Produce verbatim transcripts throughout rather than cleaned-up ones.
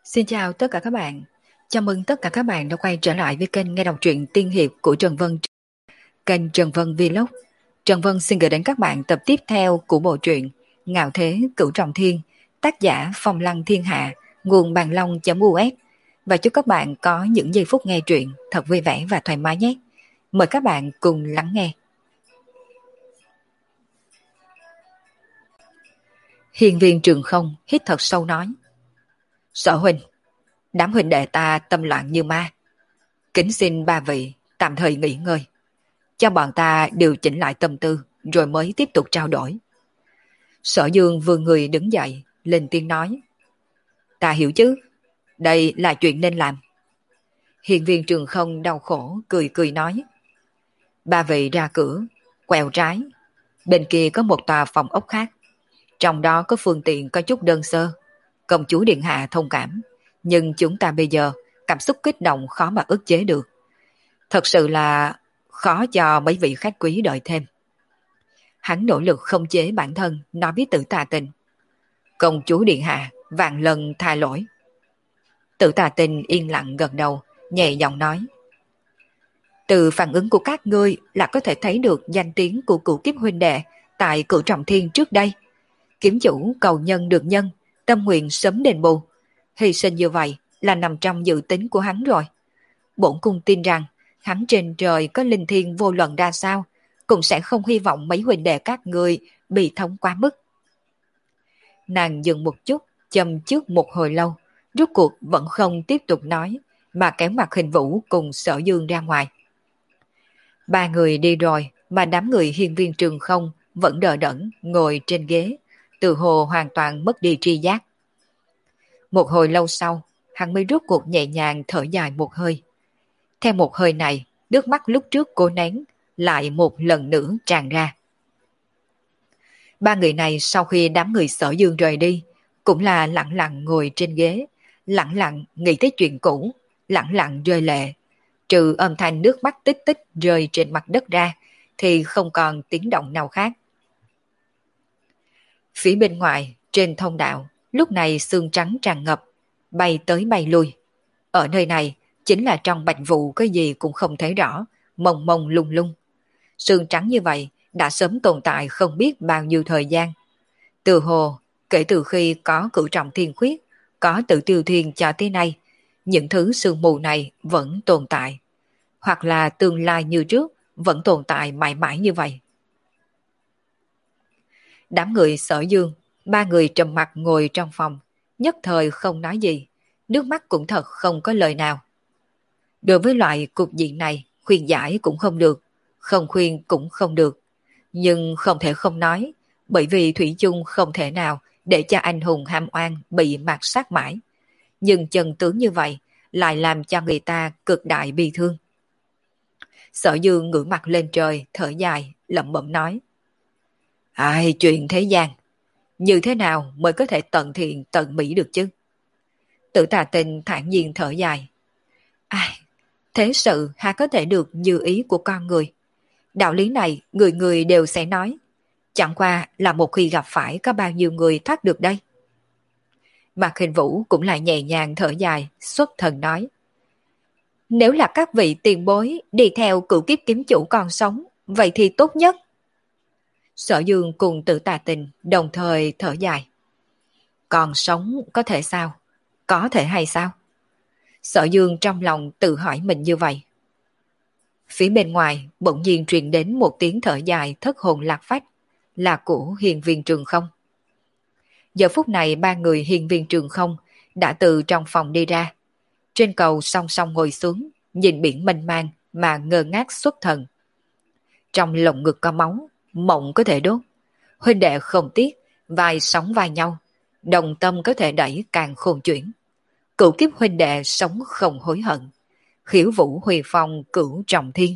Xin chào tất cả các bạn. Chào mừng tất cả các bạn đã quay trở lại với kênh nghe đọc truyện tiên hiệp của Trần Vân. Kênh Trần Vân Vlog. Trần Vân xin gửi đến các bạn tập tiếp theo của bộ truyện Ngạo Thế Cửu Trọng Thiên, tác giả Phong Lăng Thiên Hạ, nguồn bàn long.us. Và chúc các bạn có những giây phút nghe truyện thật vui vẻ và thoải mái nhé. Mời các bạn cùng lắng nghe. Hiền viên Trường Không hít thật sâu nói: Sở huynh, đám huynh đệ ta tâm loạn như ma, kính xin ba vị tạm thời nghỉ ngơi, cho bọn ta điều chỉnh lại tâm tư rồi mới tiếp tục trao đổi. Sở Dương vươn người đứng dậy, lên tiếng nói: Ta hiểu chứ, đây là chuyện nên làm. Hiền viên Trường Không đau khổ cười cười nói: Ba vị ra cửa, quẹo trái, bên kia có một tòa phòng ốc khác, trong đó có phương tiện có chút đơn sơ, công chúa điện hạ thông cảm, nhưng chúng ta bây giờ cảm xúc kích động khó mà ức chế được. Thật sự là khó cho mấy vị khách quý đợi thêm. Hắn nỗ lực không chế bản thân, nói với Tử Tà Tình: Công chúa điện hạ vạn lần tha lỗi. Tử Tà Tình yên lặng gật đầu, nhẹ giọng nói: Từ phản ứng của các ngươi là có thể thấy được danh tiếng của cửu kiếp huynh đệ tại Cửu Trọng Thiên trước đây. Kiếm chủ cầu nhân được nhân, tâm nguyện sớm đền bù. Hy sinh như vậy là nằm trong dự tính của hắn rồi. Bổn cung tin rằng hắn trên trời có linh thiên vô luận ra sao, cũng sẽ không hy vọng mấy huynh đệ các ngươi bị thống quá mức. Nàng dừng một chút, châm trước một hồi lâu, rốt cuộc vẫn không tiếp tục nói, mà kéo mặt Hình Vũ cùng Sở Dương ra ngoài. Ba người đi rồi, mà đám người hiên viên Trường Không vẫn đờ đẫn ngồi trên ghế, từ hồ hoàn toàn mất đi tri giác. Một hồi lâu sau, hắn mới rốt cuộc nhẹ nhàng thở dài một hơi. Theo một hơi này, nước mắt lúc trước cố nén lại một lần nữa tràn ra. Ba người này sau khi đám người Sở Dương rời đi, cũng là lặng lặng ngồi trên ghế, lặng lặng nghĩ tới chuyện cũ, lặng lặng rơi lệ. Trừ âm thanh nước mắt tích tích rơi trên mặt đất ra, thì không còn tiếng động nào khác. Phía bên ngoài, trên thông đạo, lúc này sương trắng tràn ngập, bay tới bay lui. Ở nơi này, chính là trong bạch vụ cái gì cũng không thấy rõ, mông mông lung lung. Sương trắng như vậy đã sớm tồn tại không biết bao nhiêu thời gian. Từ hồ, kể từ khi có Cửu Trọng Thiên Khuyết, có Tự Tiêu Thiên cho tới nay, những thứ sương mù này vẫn tồn tại. Hoặc là tương lai như trước, vẫn tồn tại mãi mãi như vậy. Đám người Sở Dương, ba người trầm mặc ngồi trong phòng, nhất thời không nói gì, nước mắt cũng thật không có lời nào. Đối với loại cục diện này, khuyên giải cũng không được, không khuyên cũng không được, nhưng không thể không nói, bởi vì thủy chung không thể nào để cho anh hùng ham oan bị mạt sát mãi. Nhưng chân tướng như vậy lại làm cho người ta cực đại bi thương. Sở Dương ngửa mặt lên trời, thở dài, lẩm bẩm nói: Ai, chuyện thế gian, như thế nào mới có thể tận thiện tận mỹ được chứ? Tử Tà Tình thản nhiên thở dài: Ai, thế sự há có thể được như ý của con người. Đạo lý này người người đều sẽ nói, chẳng qua là một khi gặp phải có bao nhiêu người thoát được đây. Mạc Hình Vũ cũng lại nhẹ nhàng thở dài, xuất thần nói: Nếu là các vị tiền bối đi theo cửu kiếp kiếm chủ còn sống, vậy thì tốt nhất. Sở Dương cùng Tử Tà Tình đồng thời thở dài: Còn sống có thể sao? Có thể hay sao? Sở Dương trong lòng tự hỏi mình như vậy. Phía bên ngoài bỗng nhiên truyền đến một tiếng thở dài thất hồn lạc phách, là của hiền viên Trường Không. Giờ phút này ba người hiền viên Trường Không đã từ trong phòng đi ra. Trên cầu song song ngồi xuống, nhìn biển mênh mang mà ngơ ngác xuất thần. Trong lồng ngực có máu, mộng có thể đốt. Huynh đệ không tiếc, vai sóng vai nhau, đồng tâm có thể đẩy càng khôn chuyển. Cửu kiếp huynh đệ sống không hối hận, khiếu vũ huy phong cửu trọng thiên.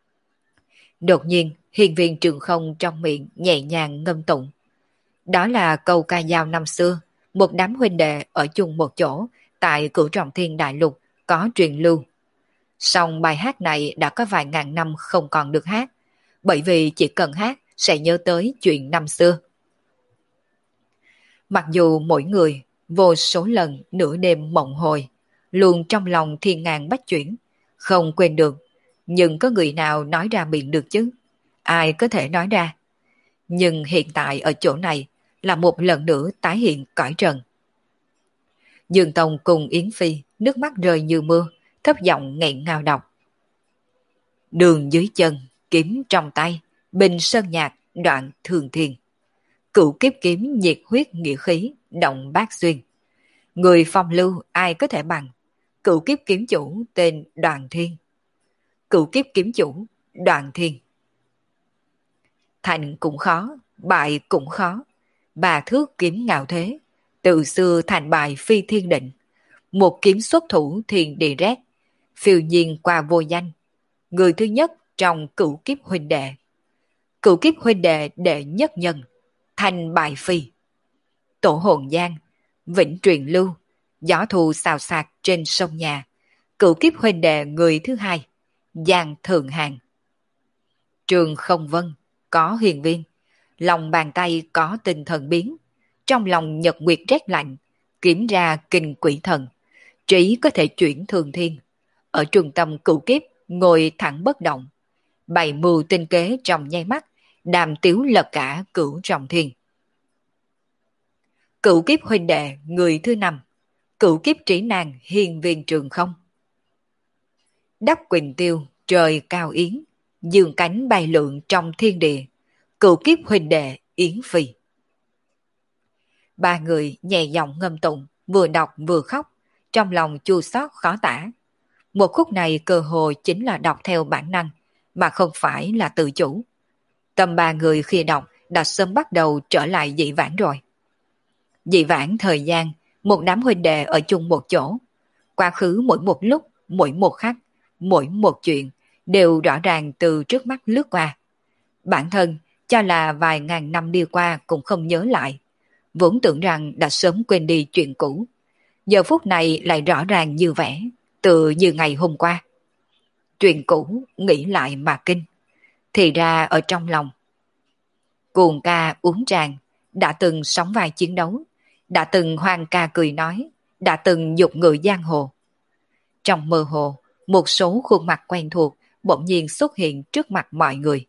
Đột nhiên, hiền viên Trường Không trong miệng nhẹ nhàng ngâm tụng. Đó là câu ca dao năm xưa, một đám huynh đệ ở chung một chỗ, tại Cửu Trọng Thiên Đại Lục có truyền lưu. Song bài hát này đã có vài ngàn năm không còn được hát, bởi vì chỉ cần hát sẽ nhớ tới chuyện năm xưa. Mặc dù mỗi người vô số lần nửa đêm mộng hồi, luôn trong lòng thiên ngàn bách chuyển, không quên được, nhưng có người nào nói ra miệng được chứ? Ai có thể nói ra? Nhưng hiện tại ở chỗ này là một lần nữa tái hiện cõi trần. Dương Tông cùng Yến Phi nước mắt rơi như mưa, thấp giọng nghẹn ngào đọc. Đường dưới chân, kiếm trong tay, bình sơn nhạc, đoạn thường thiên. Cửu kiếp kiếm nhiệt huyết nghĩa khí, động bát xuyên. Người phong lưu ai có thể bằng. Cửu kiếp kiếm chủ tên Đoàn Thiên. Cửu kiếp kiếm chủ Đoàn Thiên. Thành cũng khó, bại cũng khó. Bà thước kiếm ngạo thế. Từ xưa thành bại phi thiên định. Một kiếm xuất thủ thiên địa rét. Phiêu nhiên qua vô danh. Người thứ nhất trong cửu kiếp huynh đệ. Cửu kiếp huynh đệ đệ nhất nhân. Thành bại phi. Tổ hồn giang. Vĩnh truyền lưu. Gió thu xào xạc trên sông nhà. Cửu kiếp huynh đệ người thứ hai. Giang Thượng Hàng. Trường Không Vân. Có huyền viên. Lòng bàn tay có tinh thần biến. Trong lòng nhật nguyệt rét lạnh. Kiểm ra kinh quỷ thần. Trí có thể chuyển thường thiên. Ở trung tâm cửu kiếp. Ngồi thẳng bất động. Bày mưu tinh kế trong nháy mắt. Đàm tiếu lật cả cửu trọng thiên. Cửu kiếp huynh đệ người thứ năm. Cửu kiếp trí nàng hiền viên Trường Không. Đắp quỳnh tiêu trời cao yến. Dương cánh bay lượn trong thiên địa. Cửu kiếp huynh đệ Yến Phi. Ba người nhẹ giọng ngâm tụng, vừa đọc vừa khóc, trong lòng chua xót khó tả. Một khúc này cơ hồ chính là đọc theo bản năng, mà không phải là tự chủ. Tâm ba người khi đọc đã sớm bắt đầu trở lại dị vãng rồi. Dị vãng thời gian, một đám huynh đệ ở chung một chỗ. Quá khứ mỗi một lúc, mỗi một khắc, mỗi một chuyện đều rõ ràng từ trước mắt lướt qua. Bản thân cho là vài ngàn năm đi qua cũng không nhớ lại. Vốn tưởng rằng đã sớm quên đi chuyện cũ. Giờ phút này lại rõ ràng như vẻ, tự như ngày hôm qua. Chuyện cũ nghĩ lại mà kinh. Thì ra ở trong lòng. Cuồng ca uống tràng, đã từng sóng vai chiến đấu, đã từng hoang ca cười nói, đã từng dục ngựa giang hồ. Trong mơ hồ, một số khuôn mặt quen thuộc bỗng nhiên xuất hiện trước mặt mọi người.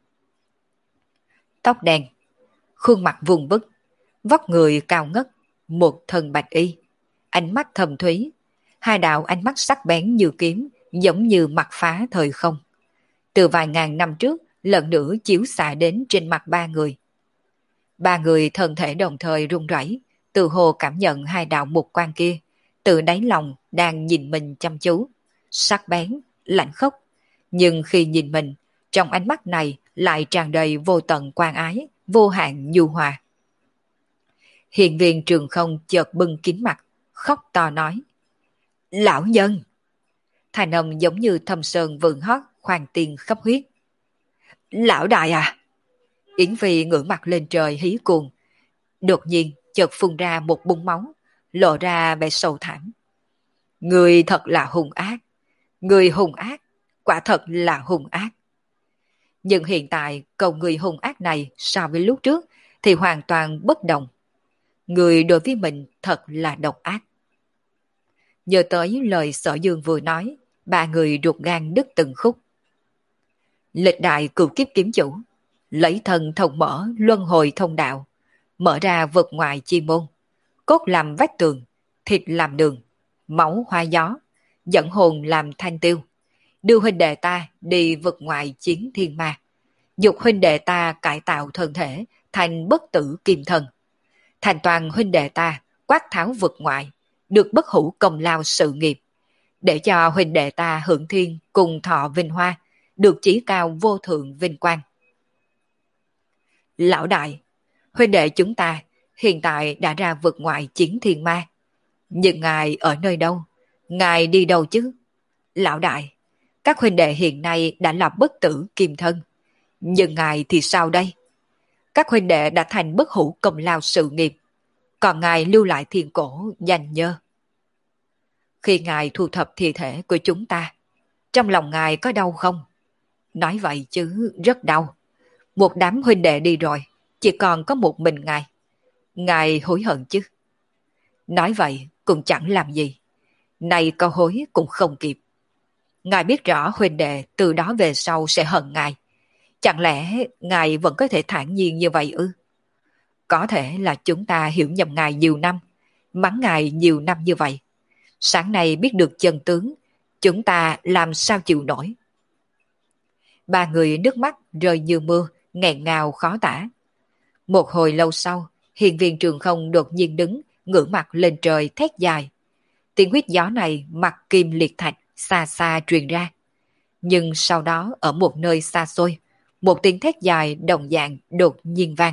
Tóc đen, khuôn mặt vùng vức, vóc người cao ngất, một thân bạch y, ánh mắt thầm thúy, hai đạo ánh mắt sắc bén như kiếm, giống như mặt phá thời không. Từ vài ngàn năm trước, lần nữa chiếu xạ đến trên mặt ba người. Ba người thân thể đồng thời run rẩy, từ hồ cảm nhận hai đạo mục quan kia, từ đáy lòng đang nhìn mình chăm chú, sắc bén, lạnh khốc. Nhưng khi nhìn mình, trong ánh mắt này lại tràn đầy vô tận quan ái, vô hạn nhu hòa. Hiền viên Trường Không chợt bưng kín mặt, khóc to nói. Lão nhân! Thành âm giống như thâm sơn vượng hót, khoan tiên khắp huyết. Lão đại à! Yến Phi ngửa mặt lên trời hí cuồng. Đột nhiên chợt phun ra một búng máu, lộ ra vẻ sầu thảm. Người thật là hung ác. Người hung ác, quả thật là hung ác. Nhưng hiện tại câu người hung ác này so với lúc trước thì hoàn toàn bất đồng. Người đối với mình thật là độc ác. Nhớ tới lời Sở Dương vừa nói, ba người ruột gan đứt từng khúc. Lịch đại cửu kiếp kiếm chủ, lấy thân thông mở luân hồi thông đạo, mở ra vực ngoài chi môn, cốt làm vách tường, thịt làm đường, máu hoa gió, dẫn hồn làm thanh tiêu, đưa huynh đệ ta đi vực ngoài chiến thiên ma, dục huynh đệ ta cải tạo thân thể thành bất tử kim thần, thành toàn huynh đệ ta quát tháo vực ngoại, được bất hủ công lao sự nghiệp, để cho huynh đệ ta hưởng thiên cùng thọ vinh hoa, được chí cao vô thượng vinh quang. Lão đại, huynh đệ chúng ta hiện tại đã ra vực ngoại chiến thiên ma, nhưng ngài ở nơi đâu? Ngài đi đâu chứ? Lão đại, các huynh đệ hiện nay đã là bất tử kim thân, nhưng ngài thì sao đây? Các huynh đệ đã thành bất hủ công lao sự nghiệp, còn ngài lưu lại thiên cổ danh nhơ. Khi ngài thu thập thi thể của chúng ta, trong lòng ngài có đau không? Nói vậy chứ rất đau. Một đám huynh đệ đi rồi, chỉ còn có một mình ngài. Ngài hối hận chứ? Nói vậy cũng chẳng làm gì. Này câu hối cũng không kịp. Ngài biết rõ huynh đệ từ đó về sau sẽ hận ngài. Chẳng lẽ ngài vẫn có thể thản nhiên như vậy ư? Có thể là chúng ta hiểu nhầm ngài nhiều năm, mắng ngài nhiều năm như vậy. Sáng nay biết được chân tướng, chúng ta làm sao chịu nổi. Ba người nước mắt rơi như mưa, nghẹn ngào khó tả. Một hồi lâu sau, hiền viên Trường Không đột nhiên đứng, ngửa mặt lên trời thét dài. Tiếng huyết gió này mặt kim liệt thạch, xa xa truyền ra. Nhưng sau đó ở một nơi xa xôi, một tiếng thét dài đồng dạng đột nhiên vang.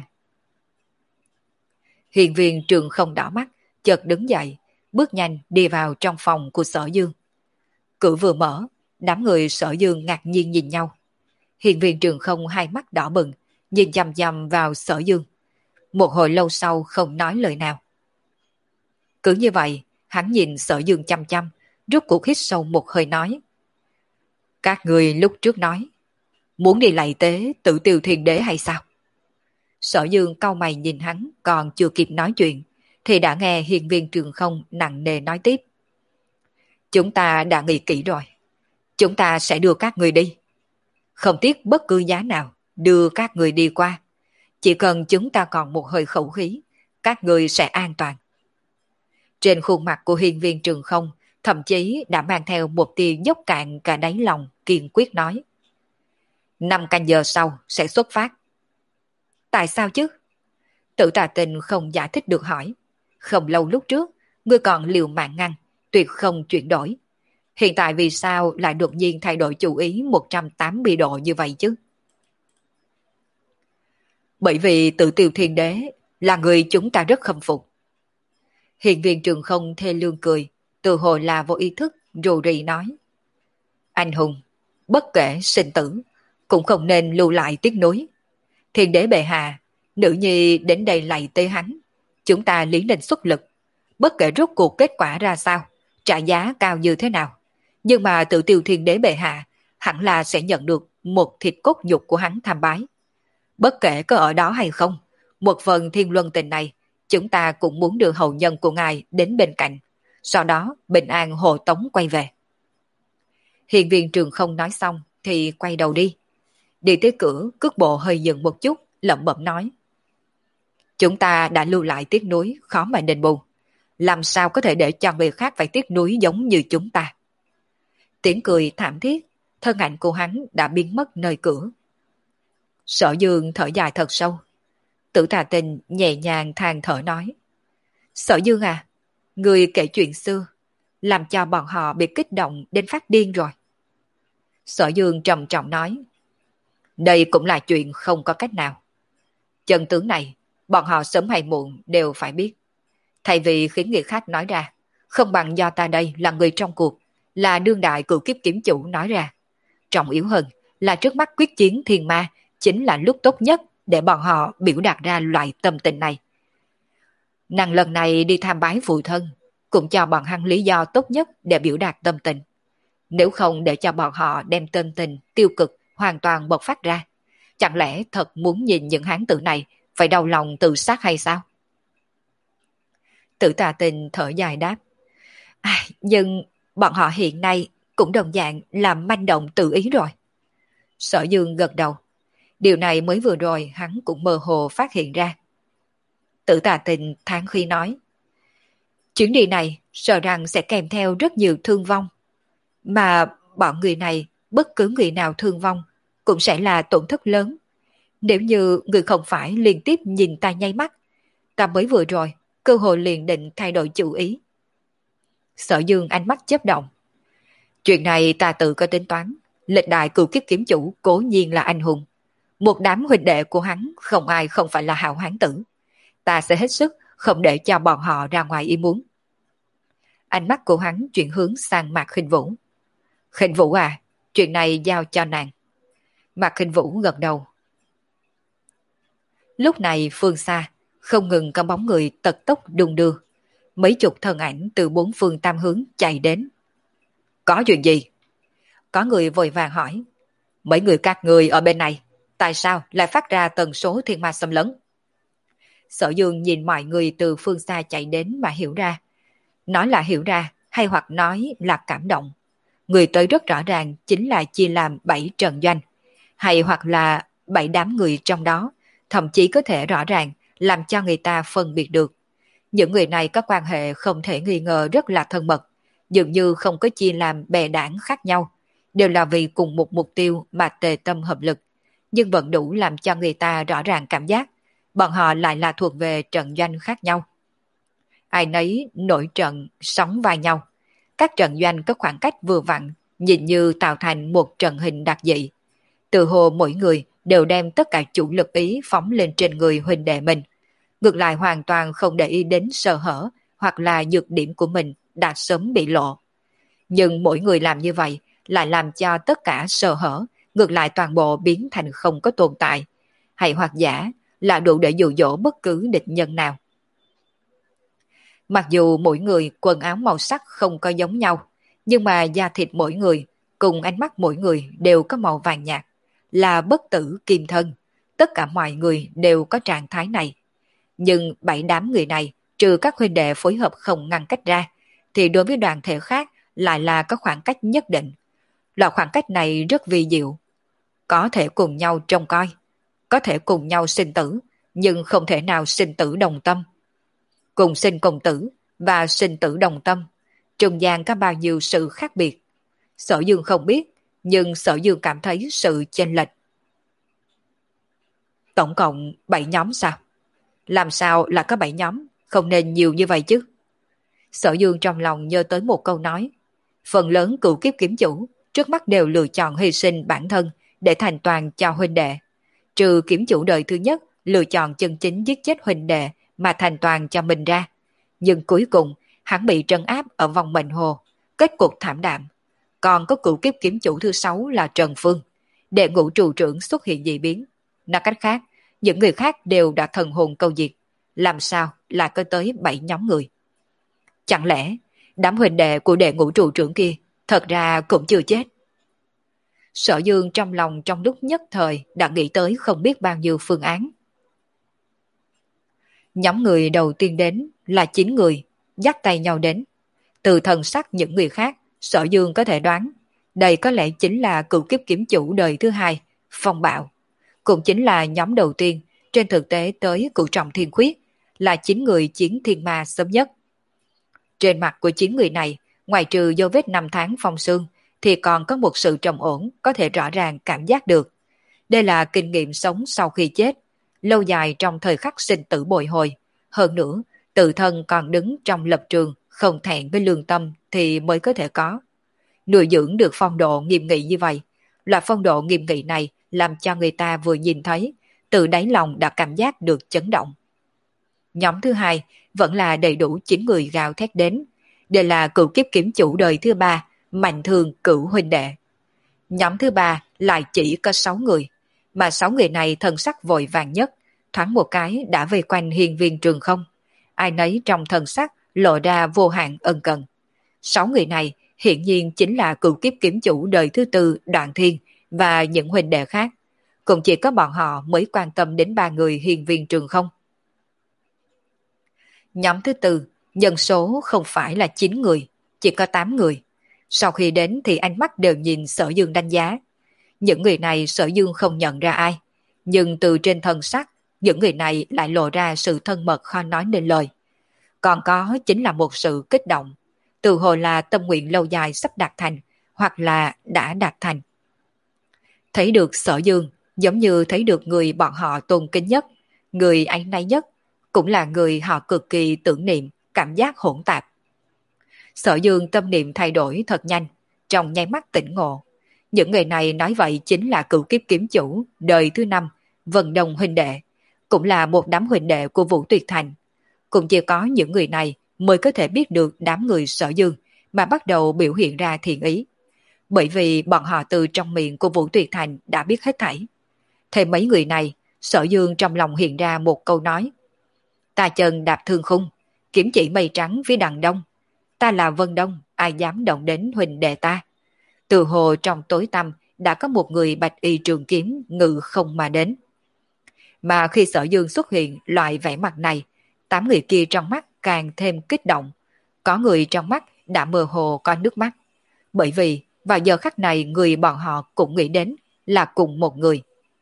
Hiền viên Trường Không đỏ mắt, chợt đứng dậy, bước nhanh đi vào trong phòng của Sở Dương. Cửa vừa mở, đám người Sở Dương ngạc nhiên nhìn nhau. Hiền viên Trường Không hai mắt đỏ bừng, nhìn chằm chằm vào Sở Dương. Một hồi lâu sau không nói lời nào. Cứ như vậy, hắn nhìn Sở Dương chăm chăm, rút cuộc hít sâu một hơi nói. Các người lúc trước nói, muốn đi lạy tế tự tiêu thiên đế hay sao? Sở Dương cau mày nhìn hắn, còn chưa kịp nói chuyện, thì đã nghe hiền viên Trường Không nặng nề nói tiếp. Chúng ta đã nghĩ kỹ rồi. Chúng ta sẽ đưa các người đi. Không tiếc bất cứ giá nào, đưa các người đi qua. Chỉ cần chúng ta còn một hơi khẩu khí, các người sẽ an toàn. Trên khuôn mặt của hiền viên Trường Không, thậm chí đã mang theo một tia dốc cạn cả đáy lòng, kiên quyết nói. Năm canh giờ sau sẽ xuất phát. Tại sao chứ? Tự Tà Tình không giải thích được hỏi. Không lâu lúc trước, ngươi còn liều mạng ngăn, tuyệt không chuyển đổi. Hiện tại vì sao lại đột nhiên thay đổi chủ ý một trăm tám mươi độ như vậy chứ? Bởi vì tự tiêu thiên đế là người chúng ta rất khâm phục. Hiền viên Trường Không thê lương cười, từ hồi là vô ý thức, rù rì nói. Anh hùng, bất kể sinh tử, cũng không nên lưu lại tiếc nuối. Thiên đế bệ hạ, nữ nhi đến đây lạy tế hắn. Chúng ta lý nên xuất lực. Bất kể rốt cuộc kết quả ra sao, trả giá cao như thế nào. Nhưng mà tự tiêu thiên đế bệ hạ, hẳn là sẽ nhận được một thịt cốt nhục của hắn tham bái. Bất kể có ở đó hay không, một phần thiên luân tình này, chúng ta cũng muốn đưa hậu nhân của ngài đến bên cạnh. Sau đó bình an hộ tống quay về. Hiền viên Trường Không nói xong thì quay đầu đi. Đi tới cửa, cước bộ hơi dừng một chút, lẩm bẩm nói. Chúng ta đã lưu lại tiếc nuối, khó mà đền bù. Làm sao có thể để cho người khác phải tiếc nuối giống như chúng ta? Tiếng cười thảm thiết, thân ảnh của hắn đã biến mất nơi cửa. Sở Dương thở dài thật sâu. Tử Tà Tình nhẹ nhàng than thở nói. Sở Dương à, người kể chuyện xưa, làm cho bọn họ bị kích động đến phát điên rồi. Sở Dương trầm trọng nói. Đây cũng là chuyện không có cách nào. Chân tướng này, bọn họ sớm hay muộn đều phải biết. Thay vì khiến người khác nói ra, không bằng do ta đây là người trong cuộc, là đương đại cựu kiếp kiếm chủ nói ra. Trọng yếu hơn là trước mắt quyết chiến thiên ma chính là lúc tốt nhất để bọn họ biểu đạt ra loại tâm tình này. Nàng lần này đi tham bái phụ thân, cũng cho bọn hắn lý do tốt nhất để biểu đạt tâm tình. Nếu không để cho bọn họ đem tâm tình tiêu cực hoàn toàn bộc phát ra, chẳng lẽ thật muốn nhìn những hán tử này phải đau lòng tự sát hay sao? Tử Tà Tình thở dài đáp. À, nhưng bọn họ hiện nay cũng đồng dạng làm manh động tự ý rồi. Sở Dương gật đầu. Điều này mới vừa rồi hắn cũng mơ hồ phát hiện ra. Tử Tà Tình thán khi nói. Chuyến đi này sợ rằng sẽ kèm theo rất nhiều thương vong. Mà bọn người này, bất cứ người nào thương vong, cũng sẽ là tổn thất lớn. Nếu như người không phải liên tiếp nhìn ta nháy mắt, ta mới vừa rồi, cơ hội liền định thay đổi chủ ý. Sở Dương ánh mắt chớp động. Chuyện này ta tự có tính toán. Lịch đại cựu kiếp kiếm chủ cố nhiên là anh hùng. Một đám huynh đệ của hắn không ai không phải là hảo hán tử. Ta sẽ hết sức không để cho bọn họ ra ngoài ý muốn. Ánh mắt của hắn chuyển hướng sang Mạc Khinh Vũ. Khinh Vũ à, chuyện này giao cho nàng. Mạc Khinh Vũ gật đầu. Lúc này phương xa, không ngừng có bóng người tật tốc đung đưa. Mấy chục thân ảnh từ bốn phương tam hướng chạy đến. Có chuyện gì? Có người vội vàng hỏi. Mấy người các người ở bên này, tại sao lại phát ra tần số thiên ma xâm lấn? Sở Dương nhìn mọi người từ phương xa chạy đến mà hiểu ra, Nói là hiểu ra, hay hoặc nói là cảm động. Người tới rất rõ ràng chính là chia làm bảy trận doanh, hay hoặc là bảy đám người trong đó, thậm chí có thể rõ ràng làm cho người ta phân biệt được. Những người này có quan hệ không thể nghi ngờ rất là thân mật, dường như không có chia làm bè đảng khác nhau, đều là vì cùng một mục tiêu mà tề tâm hợp lực, nhưng vẫn đủ làm cho người ta rõ ràng cảm giác bọn họ lại là thuộc về trận doanh khác nhau. Ai nấy nổi trận sóng vai nhau, các trận doanh có khoảng cách vừa vặn, nhìn như tạo thành một trận hình đặc dị. Từ hồ mỗi người đều đem tất cả chủ lực ý phóng lên trên người huynh đệ mình, ngược lại hoàn toàn không để ý đến sơ hở hoặc là nhược điểm của mình đã sớm bị lộ. Nhưng mỗi người làm như vậy lại làm cho tất cả sơ hở ngược lại toàn bộ biến thành không có tồn tại, hay hoặc giả là đủ để dụ dỗ bất cứ địch nhân nào. Mặc dù mỗi người quần áo màu sắc không có giống nhau, nhưng mà da thịt mỗi người cùng ánh mắt mỗi người đều có màu vàng nhạt, là bất tử kim thân. Tất cả mọi người đều có trạng thái này. Nhưng bảy đám người này, trừ các huynh đệ phối hợp không ngăn cách ra, thì đối với đoàn thể khác lại là có khoảng cách nhất định. Loại khoảng cách này rất vi diệu. Có thể cùng nhau trông coi, có thể cùng nhau sinh tử, nhưng không thể nào sinh tử đồng tâm. Cùng sinh cùng tử và sinh tử đồng tâm, trung gian có bao nhiêu sự khác biệt. Sở Dương không biết, nhưng Sở Dương cảm thấy sự chênh lệch. Tổng cộng bảy nhóm sao? Làm sao là có bảy nhóm, không nên nhiều như vậy chứ? Sở Dương trong lòng nhớ tới một câu nói. Phần lớn cựu kiếp kiếm chủ trước mắt đều lựa chọn hy sinh bản thân để thành toàn cho huynh đệ. Trừ kiếm chủ đời thứ nhất lựa chọn chân chính giết chết huynh đệ mà thành toàn cho mình ra. Nhưng cuối cùng hắn bị trấn áp ở vòng mệnh hồ, kết cục thảm đạm. Còn có cựu kiếp kiếm chủ thứ sáu là Trần Phương, đệ ngũ trụ trưởng xuất hiện dị biến. Nói cách khác, những người khác đều đã thần hồn câu diệt. Làm sao lại có tới bảy nhóm người? Chẳng lẽ đám huynh đệ của đệ ngũ trụ trưởng kia thật ra cũng chưa chết? Sở Dương trong lòng trong lúc nhất thời đã nghĩ tới không biết bao nhiêu phương án. Nhóm người đầu tiên đến là chín người, dắt tay nhau đến. Từ thần sắc những người khác, Sở Dương có thể đoán, đây có lẽ chính là cựu kiếp kiếm chủ đời thứ hai, Phong Bạo. Cũng chính là nhóm đầu tiên, trên thực tế tới cửu trọng thiên khuyết, là chín người chiến thiên ma sớm nhất. Trên mặt của chín người này, ngoài trừ dấu vết năm tháng phong sương, thì còn có một sự trầm ổn có thể rõ ràng cảm giác được. Đây là kinh nghiệm sống sau khi chết, lâu dài trong thời khắc sinh tử bồi hồi. Hơn nữa, tự thân còn đứng trong lập trường, không thẹn với lương tâm thì mới có thể có. Nuôi dưỡng được phong độ nghiêm nghị như vậy, loại phong độ nghiêm nghị này làm cho người ta vừa nhìn thấy, từ đáy lòng đã cảm giác được chấn động. Nhóm thứ hai vẫn là đầy đủ chín người gào thét đến. Đây là cựu kiếp kiếm chủ đời thứ ba, Mạnh Thường cửu huynh đệ. Nhóm thứ ba lại chỉ có sáu người, mà sáu người này thần sắc vội vàng nhất, thoáng một cái đã vây quanh hiên viên Trường Không. Ai nấy trong thần sắc lộ ra vô hạn ân cần. Sáu người này hiện nhiên chính là cựu kiếp kiếm chủ đời thứ tư Đoạn Thiên và những huynh đệ khác. Cũng chỉ có bọn họ mới quan tâm đến ba người hiên viên Trường Không. Nhóm thứ tư, nhân số không phải là chín người, chỉ có tám người. Sau khi đến thì ánh mắt đều nhìn Sở Dương đánh giá. Những người này Sở Dương không nhận ra ai, nhưng từ trên thân sắc, những người này lại lộ ra sự thân mật khó nói nên lời. Còn có chính là một sự kích động, từ hồi là tâm nguyện lâu dài sắp đạt thành, hoặc là đã đạt thành. Thấy được Sở Dương, giống như thấy được người bọn họ tôn kính nhất, người áy náy nhất, cũng là người họ cực kỳ tưởng niệm, cảm giác hỗn tạp. Sở Dương tâm niệm thay đổi thật nhanh, trong nháy mắt tỉnh ngộ. Những người này nói vậy chính là cựu kiếp kiếm chủ, đời thứ năm, Vân Đông huynh đệ, cũng là một đám huynh đệ của Vũ Tuyệt Thành. Cũng chỉ có những người này mới có thể biết được đám người Sở Dương mà bắt đầu biểu hiện ra thiện ý. Bởi vì bọn họ từ trong miệng của Vũ Tuyệt Thành đã biết hết thảy. Thêm mấy người này, Sở Dương trong lòng hiện ra một câu nói. Ta chân đạp thương khung, kiếm chỉ mây trắng phía đằng đông. Ta là Vân Đông, ai dám động đến huynh đệ ta. Từ hồ trong tối tăm đã có một người bạch y trường kiếm ngự không mà đến. Mà khi Sở Dương xuất hiện loại vẻ mặt này, tám người kia trong mắt càng thêm kích động. Có người trong mắt đã mơ hồ có nước mắt. Bởi vì vào giờ khắc này người bọn họ cũng nghĩ đến là cùng một người.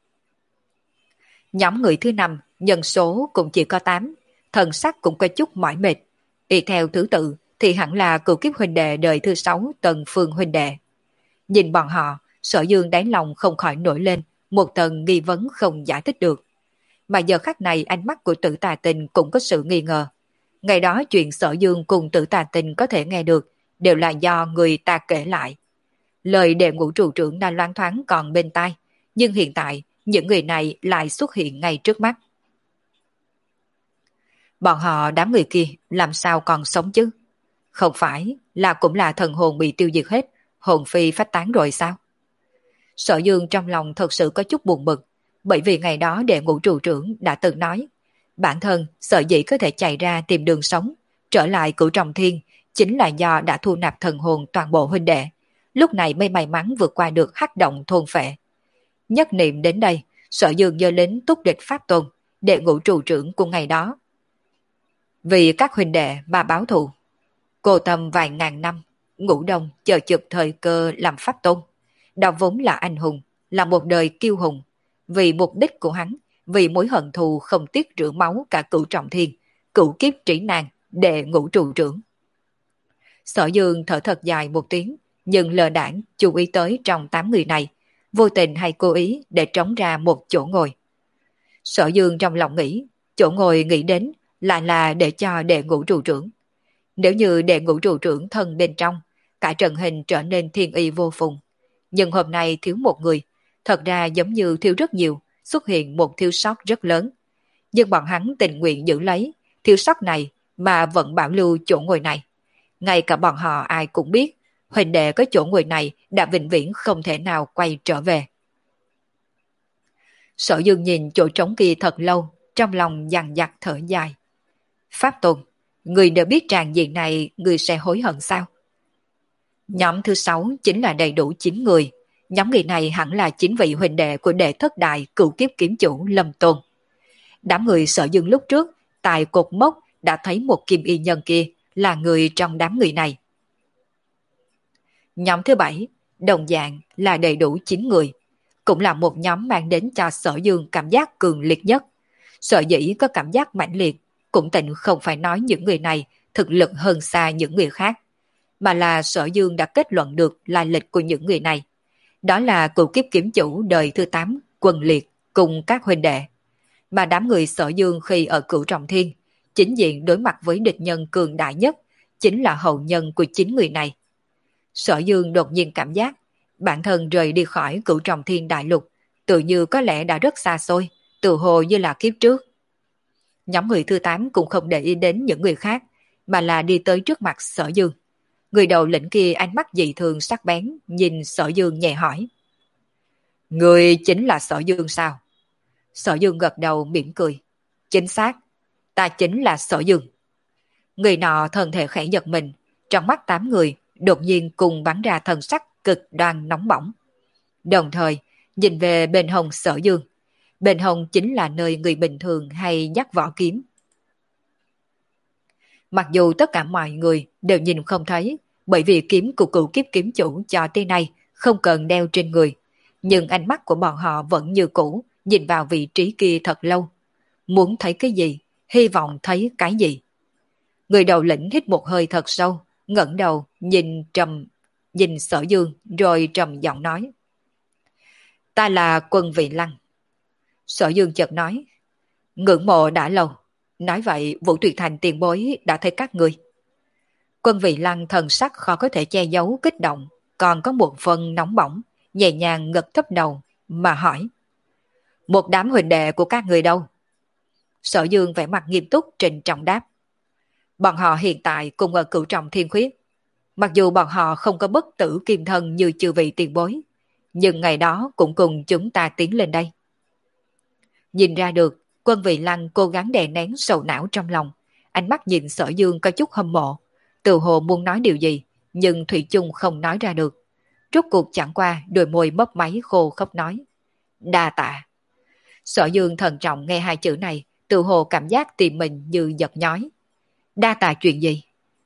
Nhóm người thứ năm, nhân số cũng chỉ có tám, thần sắc cũng có chút mỏi mệt. Y theo thứ tự thì hẳn là cựu kiếp huynh đệ đời thứ sáu Tần Phương huynh đệ. Nhìn bọn họ, Sở Dương đáy lòng không khỏi nổi lên một tầng nghi vấn không giải thích được. Mà giờ khắc này ánh mắt của Tử Tà Tình cũng có sự nghi ngờ. Ngày đó chuyện Sở Dương cùng Tử Tà Tình có thể nghe được đều là do người ta kể lại. Lời đệ ngũ trụ trưởng đã loáng thoáng còn bên tai, nhưng hiện tại những người này lại xuất hiện ngay trước mắt. Bọn họ đám người kia làm sao còn sống chứ? Không phải là cũng là thần hồn bị tiêu diệt hết, hồn phi phách tán rồi sao? Sở Dương trong lòng thật sự có chút buồn bực, bởi vì ngày đó đệ ngũ trụ trưởng đã từng nói, bản thân sở dĩ có thể chạy ra tìm đường sống, trở lại cửu trọng thiên, chính là do đã thu nạp thần hồn toàn bộ huynh đệ, lúc này mới may mắn vượt qua được hắc động thôn phệ. Nhất niệm đến đây, Sở Dương giơ lên túc địch pháp tôn, đệ ngũ trụ trưởng của ngày đó. Vì các huynh đệ mà báo thù, cô tâm vài ngàn năm, ngũ đông chờ chụp thời cơ làm pháp tôn. Đó vốn là anh hùng, là một đời kiêu hùng. Vì mục đích của hắn, vì mối hận thù không tiếc rửa máu cả cửu trọng thiên, cửu kiếp trĩ nàng, đệ ngũ trụ trưởng. Sở Dương thở thật dài một tiếng, nhưng lờ đảng chú ý tới trong tám người này, vô tình hay cố ý để trống ra một chỗ ngồi. Sở Dương trong lòng nghĩ, chỗ ngồi nghĩ đến là là để cho đệ ngũ trụ trưởng. Nếu như đệ ngũ trụ trưởng thân bên trong, cả trận hình trở nên thiên y vô phùng. Nhưng hôm nay thiếu một người, thật ra giống như thiếu rất nhiều, xuất hiện một thiếu sót rất lớn. Nhưng bọn hắn tình nguyện giữ lấy thiếu sót này mà vẫn bảo lưu chỗ ngồi này. Ngay cả bọn họ ai cũng biết, huynh đệ có chỗ ngồi này đã vĩnh viễn không thể nào quay trở về. Sở Dương nhìn chỗ trống kia thật lâu, trong lòng dằn vặt thở dài. Pháp Tôn, người đã biết tràn diện này người sẽ hối hận sao? Nhóm thứ sáu chính là đầy đủ chín người. Nhóm người này hẳn là chín vị huynh đệ của đệ thất đại cửu kiếp kiếm chủ Lâm Tôn. Đám người Sở Dương lúc trước, tại cột mốc đã thấy một kim y nhân kia là người trong đám người này. Nhóm thứ bảy, đồng dạng là đầy đủ chín người. Cũng là một nhóm mang đến cho Sở Dương cảm giác cường liệt nhất. Sở dĩ có cảm giác mãnh liệt, cũng tịnh không phải nói những người này thực lực hơn xa những người khác, mà là Sở Dương đã kết luận được lai lịch của những người này. Đó là cựu kiếp kiếm chủ đời thứ tám, Quân Liệt, cùng các huynh đệ. Mà đám người Sở Dương khi ở cửu trọng thiên, chính diện đối mặt với địch nhân cường đại nhất, chính là hậu nhân của chín người này. Sở Dương đột nhiên cảm giác, bản thân rời đi khỏi cửu trọng thiên đại lục, tự như có lẽ đã rất xa xôi, tự hồ như là kiếp trước. Nhóm người thứ tám cũng không để ý đến những người khác, mà là đi tới trước mặt Sở Dương. Người đầu lĩnh kia ánh mắt dị thường sắc bén, nhìn Sở Dương nhẹ hỏi. Người chính là Sở Dương sao? Sở Dương gật đầu mỉm cười. Chính xác, ta chính là Sở Dương. Người nọ thân thể khẽ giật mình, trong mắt tám người đột nhiên cùng bắn ra thần sắc cực đoan nóng bỏng. Đồng thời, nhìn về bên hông Sở Dương. Bên hông chính là nơi người bình thường hay dắt vỏ kiếm. Mặc dù tất cả mọi người đều nhìn không thấy, bởi vì kiếm của cựu kiếp kiếm chủ cho tới nay không cần đeo trên người, nhưng ánh mắt của bọn họ vẫn như cũ, nhìn vào vị trí kia thật lâu. Muốn thấy cái gì, hy vọng thấy cái gì. Người đầu lĩnh hít một hơi thật sâu, ngẩng đầu nhìn trầm, nhìn Sở Dương rồi trầm giọng nói. Ta là Quân Vị Lăng. Sở Dương chợt nói, ngưỡng mộ đã lâu, nói vậy Vũ Tuyệt Thành tiền bối đã thấy các người. Quân Vị Lăng thần sắc khó có thể che giấu kích động, còn có một phần nóng bỏng, nhẹ nhàng gật thấp đầu, mà hỏi. Một đám huynh đệ của các người đâu? Sở Dương vẻ mặt nghiêm túc trịnh trọng đáp. Bọn họ hiện tại cùng ở cửu trọng thiên khuyết. Mặc dù bọn họ không có bất tử kim thân như chư vị tiền bối, nhưng ngày đó cũng cùng chúng ta tiến lên đây. Nhìn ra được, Quân Vị Lăng cố gắng đè nén sầu não trong lòng, ánh mắt nhìn Sở Dương có chút hâm mộ, tự hồ muốn nói điều gì, nhưng thủy chung không nói ra được. Rốt cuộc chẳng qua đôi môi mấp máy khô khóc nói. Đa tạ. Sở Dương thận trọng nghe hai chữ này, tự hồ cảm giác tìm mình như giật nhói. Đa tạ chuyện gì?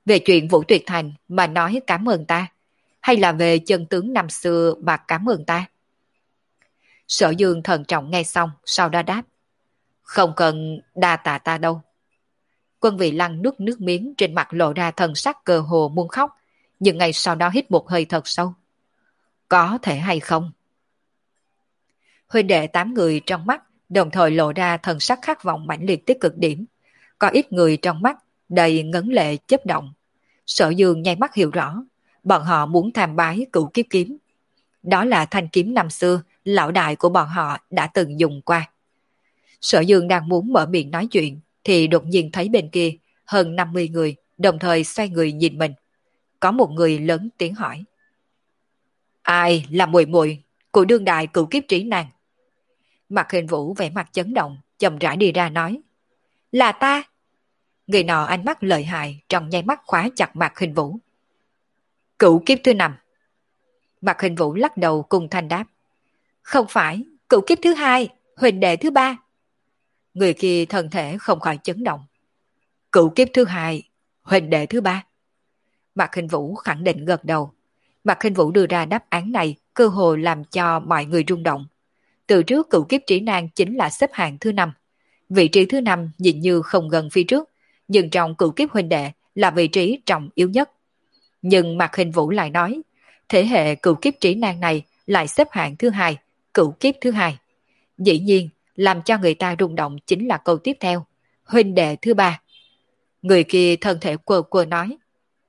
Về chuyện Vũ Tuyệt Thành mà nói cảm ơn ta, hay là về chân tướng năm xưa mà cảm ơn ta? Sở Dương thận trọng nghe xong, sau đó đáp. Không cần đa tạ ta đâu. Quân Vị Lăng nuốt nước miếng, trên mặt lộ ra thần sắc cơ hồ muốn khóc, nhưng ngay sau đó hít một hơi thật sâu. Có thể hay không? Huynh đệ tám người trong mắt đồng thời lộ ra thần sắc khát vọng mãnh liệt tới cực điểm. Có ít người trong mắt đầy ngấn lệ chớp động. Sở Dương nháy mắt hiểu rõ, bọn họ muốn tham bái cửu kiếp kiếm. Đó là thanh kiếm năm xưa lão đại của bọn họ đã từng dùng qua. Sở Dương đang muốn mở miệng nói chuyện thì đột nhiên thấy bên kia hơn năm mươi người đồng thời xoay người nhìn mình. Có một người lớn tiếng hỏi. Ai là muội muội của đương đại cửu kiếp trí nàng? Mạc Hình Vũ vẻ mặt chấn động, chậm rãi đi ra nói. Là ta. Người nọ ánh mắt lợi hại trong nháy mắt khóa chặt Mạc Hình Vũ. Cửu kiếp thứ năm. Mạc Hình Vũ lắc đầu cùng thanh đáp. Không phải, cửu kiếp thứ hai, huỳnh đệ thứ ba. Người kia thân thể không khỏi chấn động. Cửu kiếp thứ hai, huỳnh đệ thứ ba. Mạc Hình Vũ khẳng định gật đầu. Mạc Hình Vũ đưa ra đáp án này cơ hồ làm cho mọi người rung động. Từ trước cửu kiếp trí nan chính là xếp hạng thứ năm. Vị trí thứ năm nhìn như không gần phía trước, nhưng trong cửu kiếp huynh đệ là vị trí trọng yếu nhất. Nhưng Mạc Hình Vũ lại nói, thế hệ cửu kiếp trí nan này lại xếp hạng thứ hai, cửu kiếp thứ hai. Dĩ nhiên, làm cho người ta rung động chính là câu tiếp theo, huynh đệ thứ ba. Người kia thân thể quơ quơ nói.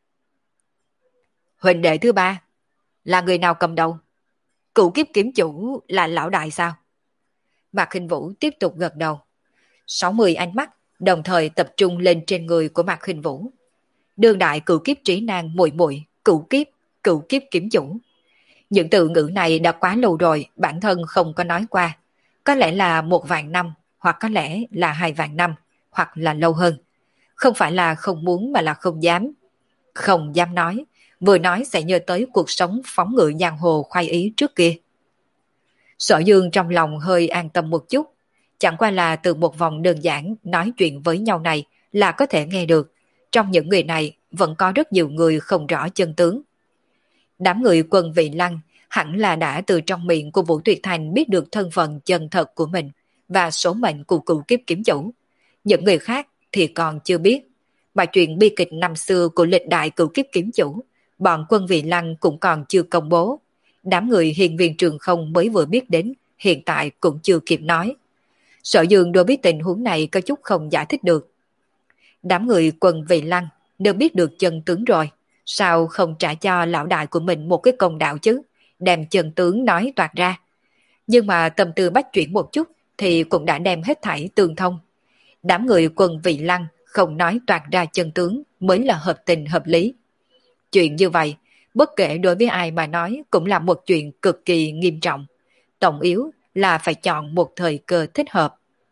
Huynh đệ thứ ba, là người nào cầm đầu? Cửu kiếp kiếm chủ là lão đại sao? Mạc Hình Vũ tiếp tục gật đầu. sáu mươi ánh mắt đồng thời tập trung lên trên người của Mạc Hình Vũ. Đương đại cửu kiếp trí nan muội muội, cửu kiếp, cửu kiếp kiếm chủ. Những từ ngữ này đã quá lâu rồi, bản thân không có nói qua. Có lẽ là một vạn năm, hoặc có lẽ là hai vạn năm, hoặc là lâu hơn. Không phải là không muốn mà là không dám. Không dám nói, vừa nói sẽ nhớ tới cuộc sống phóng ngựa giang hồ khoái ý trước kia. Sở Dương trong lòng hơi an tâm một chút, chẳng qua là từ một vòng đơn giản nói chuyện với nhau này là có thể nghe được. Trong những người này vẫn có rất nhiều người không rõ chân tướng. Đám người Quân Vị Lăng hẳn là đã từ trong miệng của Vũ Tuyệt Thành biết được thân phận chân thật của mình và số mệnh của cửu kiếp kiếm chủ. Những người khác thì còn chưa biết. Mà chuyện bi kịch năm xưa của lịch đại cửu kiếp kiếm chủ, bọn Quân Vị Lăng cũng còn chưa công bố. Đám người hiền viên trường không mới vừa biết đến, hiện tại cũng chưa kịp nói. Sở Dương đối với tình huống này có chút không giải thích được. Đám người Quân Vị Lăng đều biết được chân tướng rồi, sao không trả cho lão đại của mình một cái công đạo chứ, đem chân tướng nói toạc ra. Nhưng mà tâm tư bách chuyển một chút thì cũng đã đem hết thảy tương thông. Đám người Quân Vị Lăng không nói toạc ra chân tướng mới là hợp tình hợp lý. Chuyện như vậy, bất kể đối với ai mà nói cũng là một chuyện cực kỳ nghiêm trọng. Tổng yếu là phải chọn một thời cơ thích hợp.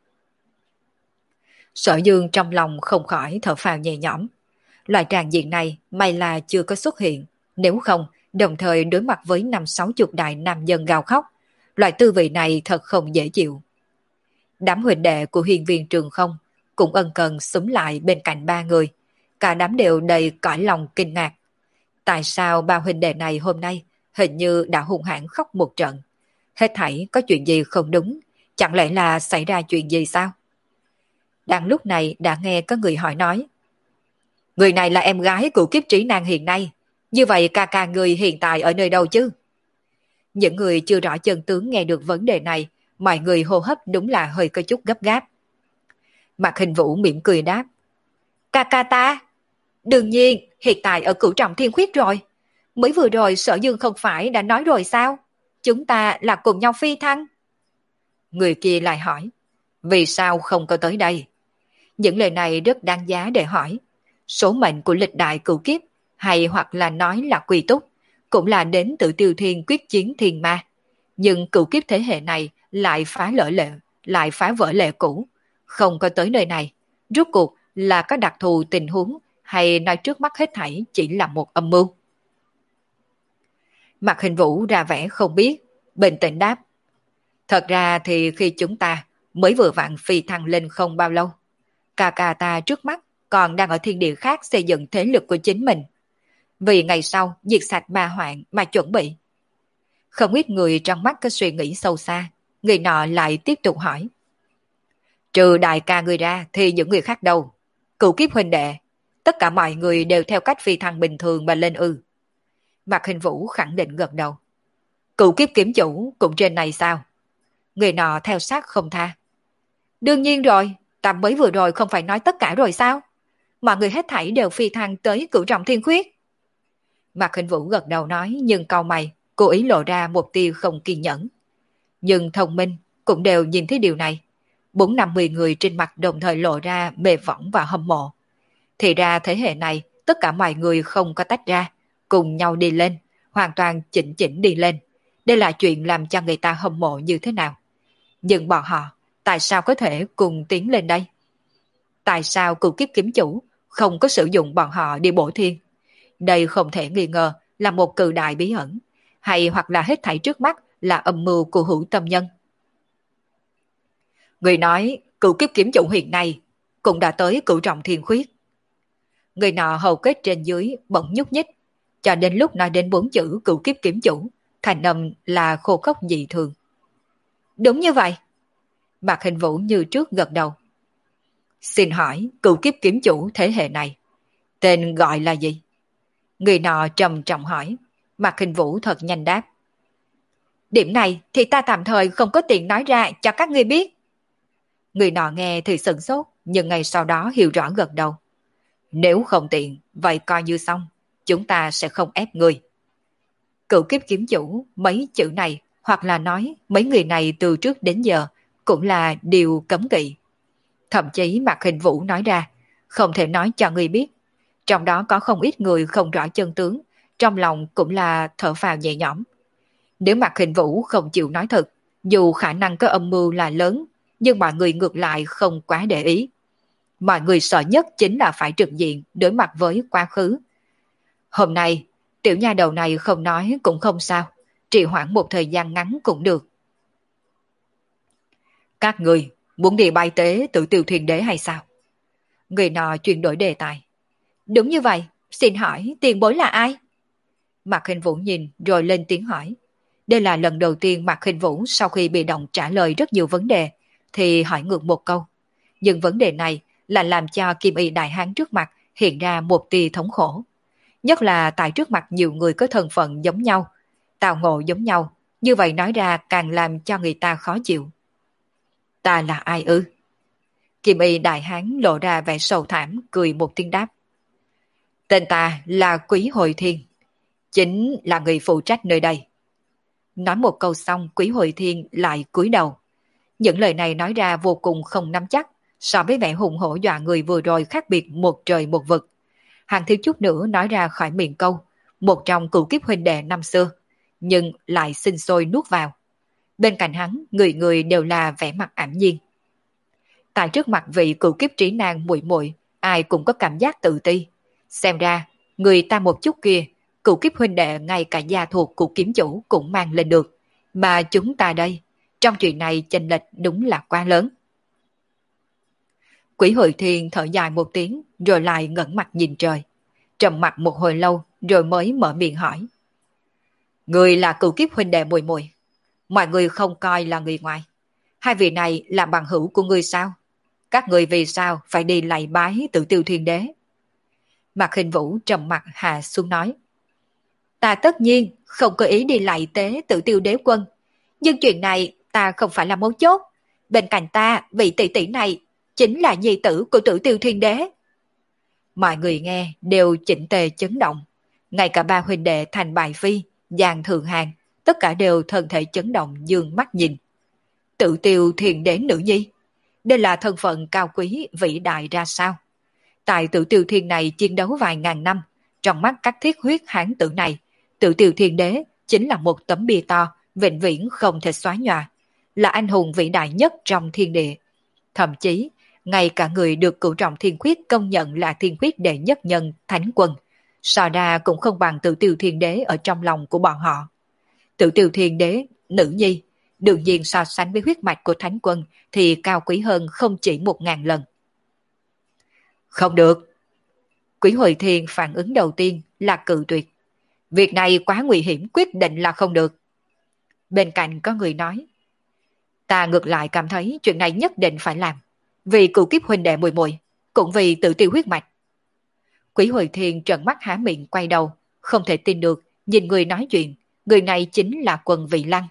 Sở Dương trong lòng không khỏi thở phào nhẹ nhõm. Loại tràng diện này may là chưa có xuất hiện. Nếu không, đồng thời đối mặt với năm sáu chục đại nam nhân gào khóc. Loại tư vị này thật không dễ chịu. Đám huynh đệ của hiền viên trường không cũng ân cần xúm lại bên cạnh ba người. Cả đám đều đầy cõi lòng kinh ngạc. Tại sao ba huynh đệ này hôm nay hình như đã hung hãn khóc một trận? Hết thảy có chuyện gì không đúng? Chẳng lẽ là xảy ra chuyện gì sao? Đang lúc này đã nghe có người hỏi nói. Người này là em gái của kiếp trí nan hiện nay. Như vậy ca ca người hiện tại ở nơi đâu chứ? Những người chưa rõ chân tướng nghe được vấn đề này, mọi người hô hấp đúng là hơi có chút gấp gáp. Mạc Hình Vũ mỉm cười đáp. Ca ca ta? Đương nhiên, hiện tại ở Cửu Trọng Thiên Khuyết rồi. Mới vừa rồi Sở Dương không phải đã nói rồi sao? Chúng ta là cùng nhau phi thăng. Người kia lại hỏi. Vì sao không có tới đây? Những lời này rất đáng giá để hỏi. Số mệnh của lịch đại cửu kiếp, hay hoặc là nói là quy túc, cũng là đến từ Tiêu Thiên quyết chiến thiên ma. Nhưng cửu kiếp thế hệ này lại phá lỡ lệ, lại phá vỡ lệ cũ. Không có tới nơi này. Rốt cuộc là có đặc thù tình huống hay nói trước mắt hết thảy chỉ là một âm mưu? Mạc Hình Vũ ra vẻ không biết, bình tĩnh đáp. Thật ra thì khi chúng ta mới vừa vặn phi thăng lên không bao lâu, ca ca ta trước mắt còn đang ở thiên địa khác xây dựng thế lực của chính mình. Vì ngày sau diệt sạch ma hoạn mà chuẩn bị. Không ít người trong mắt có suy nghĩ sâu xa, người nọ lại tiếp tục hỏi. Trừ đại ca người ra thì những người khác đâu? Cửu kiếp huynh đệ, tất cả mọi người đều theo cách phi thăng bình thường mà lên ư? Mạc Hình Vũ khẳng định gật đầu. Cửu kiếp kiếm chủ cũng trên này sao? Người nọ theo sát không tha. Đương nhiên rồi, ta mới vừa rồi không phải nói tất cả rồi sao? Mọi người hết thảy đều phi thăng tới cửu trọng thiên khuyết. Mạc Hình Vũ gật đầu nói, nhưng cau mày, cố ý lộ ra một tia không kiên nhẫn. Nhưng thông minh cũng đều nhìn thấy điều này. Bốn năm mười người trên mặt đồng thời lộ ra mê võng và hâm mộ. Thì ra thế hệ này, tất cả mọi người không có tách ra, cùng nhau đi lên, hoàn toàn chỉnh chỉnh đi lên. Đây là chuyện làm cho người ta hâm mộ như thế nào? Nhưng bọn họ, tại sao có thể cùng tiến lên đây? Tại sao cửu kiếp kiếm chủ không có sử dụng bọn họ đi bổ thiên? Đây không thể nghi ngờ là một cự đại bí ẩn, hay hoặc là hết thảy trước mắt là âm mưu của Hữu Tâm Nhân. Người nói cửu kiếp kiếm chủ hiện nay cũng đã tới cửu trọng thiên khuyết. Người nọ hầu kết trên dưới bỗng nhúc nhích, cho đến lúc nói đến bốn chữ cửu kiếp kiếm chủ, thành âm là khô khốc dị thường. Đúng như vậy. Mạc Hình Vũ như trước gật đầu. Xin hỏi cửu kiếp kiếm chủ thế hệ này tên gọi là gì? Người nọ trầm trọng hỏi. Mạc Hình Vũ thật nhanh đáp. Điểm này thì ta tạm thời không có tiện nói ra cho các ngươi biết. Người nọ nghe thì sửng sốt, nhưng ngay sau đó hiểu rõ gật đầu. Nếu không tiện, vậy coi như xong, chúng ta sẽ không ép người. Cửu kiếp kiếm chủ, mấy chữ này, hoặc là nói mấy người này từ trước đến giờ, cũng là điều cấm kỵ. Thậm chí Mạc Hình Vũ nói ra, không thể nói cho người biết. Trong đó có không ít người không rõ chân tướng, trong lòng cũng là thở phào nhẹ nhõm. Nếu Mạc Hình Vũ không chịu nói thật, dù khả năng có âm mưu là lớn, nhưng mọi người ngược lại không quá để ý. Mọi người sợ nhất chính là phải trực diện đối mặt với quá khứ. Hôm nay, tiểu nha đầu này không nói cũng không sao, trì hoãn một thời gian ngắn cũng được. Các người muốn đi bay tế tự tiêu thuyền đế hay sao? Người nọ chuyển đổi đề tài. Đúng như vậy, xin hỏi tiền bối là ai? Mạc Hình Vũ nhìn rồi lên tiếng hỏi. Đây là lần đầu tiên Mạc Hình Vũ sau khi bị động trả lời rất nhiều vấn đề, thì hỏi ngược một câu. Nhưng vấn đề này là làm cho Kim Y Đại Hán trước mặt hiện ra một tia thống khổ. Nhất là tại trước mặt nhiều người có thân phận giống nhau, tào ngộ giống nhau, như vậy nói ra càng làm cho người ta khó chịu. Ta là ai ư? Kim Y Đại Hán lộ ra vẻ sầu thảm, cười một tiếng đáp. Tên ta là Quý Hồi Thiên, chính là người phụ trách nơi đây. Nói một câu xong, Quý Hồi Thiên lại cúi đầu. Những lời này nói ra vô cùng không nắm chắc, so với vẻ hùng hổ dọa người vừa rồi khác biệt một trời một vực. Hàng thiếu chút nữa nói ra khỏi miệng câu, một trong cửu kiếp huynh đệ năm xưa, nhưng lại sinh sôi nuốt vào. Bên cạnh hắn, người người đều là vẻ mặt ảm nhiên. Tại trước mặt vị cửu kiếp trí nan muội muội, ai cũng có cảm giác tự ti. Xem ra, người ta một chút kia, cửu kiếp huynh đệ ngay cả gia thuộc của kiếm chủ cũng mang lên được. Mà chúng ta đây, trong chuyện này chênh lệch đúng là quá lớn. Quỷ Hội Thiên thở dài một tiếng, rồi lại ngẩng mặt nhìn trời. Trầm mặt một hồi lâu, rồi mới mở miệng hỏi. Người là cửu kiếp huynh đệ muội muội, mọi người không coi là người ngoài. Hai vị này là bằng hữu của ngươi sao? Các người vì sao phải đi lạy bái tự tiêu thiên đế? Mạc Hình Vũ trầm mặt hạ xuống nói. Ta tất nhiên không có ý đi lạy tế tự tiêu đế quân. Nhưng chuyện này ta không phải là mấu chốt. Bên cạnh ta, vị tỷ tỷ này chính là nhi tử của tự tiêu thiên đế. Mọi người nghe đều chỉnh tề chấn động. Ngay cả ba huynh đệ Thành Bài Phi, Giang Thượng Hàng, tất cả đều thân thể chấn động dương mắt nhìn. Tự tiêu thiên đế nữ nhi. Đây là thân phận cao quý vĩ đại ra sao? Tại tự tiêu thiên này chiến đấu vài ngàn năm, trong mắt các thiết huyết hán tử này, tự tiêu thiên đế chính là một tấm bia to, vĩnh viễn không thể xóa nhòa, là anh hùng vĩ đại nhất trong thiên địa. Thậm chí, ngay cả người được cửu trọng thiên khuyết công nhận là thiên khuyết đệ nhất nhân thánh quân, so ra cũng không bằng tự tiêu thiên đế ở trong lòng của bọn họ. Tự tiêu thiên đế, nữ nhi, đương nhiên so sánh với huyết mạch của thánh quân thì cao quý hơn không chỉ một ngàn lần. Không được, Quỷ Hồi Thiên phản ứng đầu tiên là cự tuyệt. Việc này quá nguy hiểm, quyết định là không được. Bên cạnh có người nói, ta ngược lại cảm thấy chuyện này nhất định phải làm. Vì cựu kiếp huynh đệ mùi mùi, cũng vì tự tiêu huyết mạch. Quỷ Hồi Thiên trợn mắt há miệng quay đầu, không thể tin được, nhìn người nói chuyện, người này chính là Quân Vị Lăng.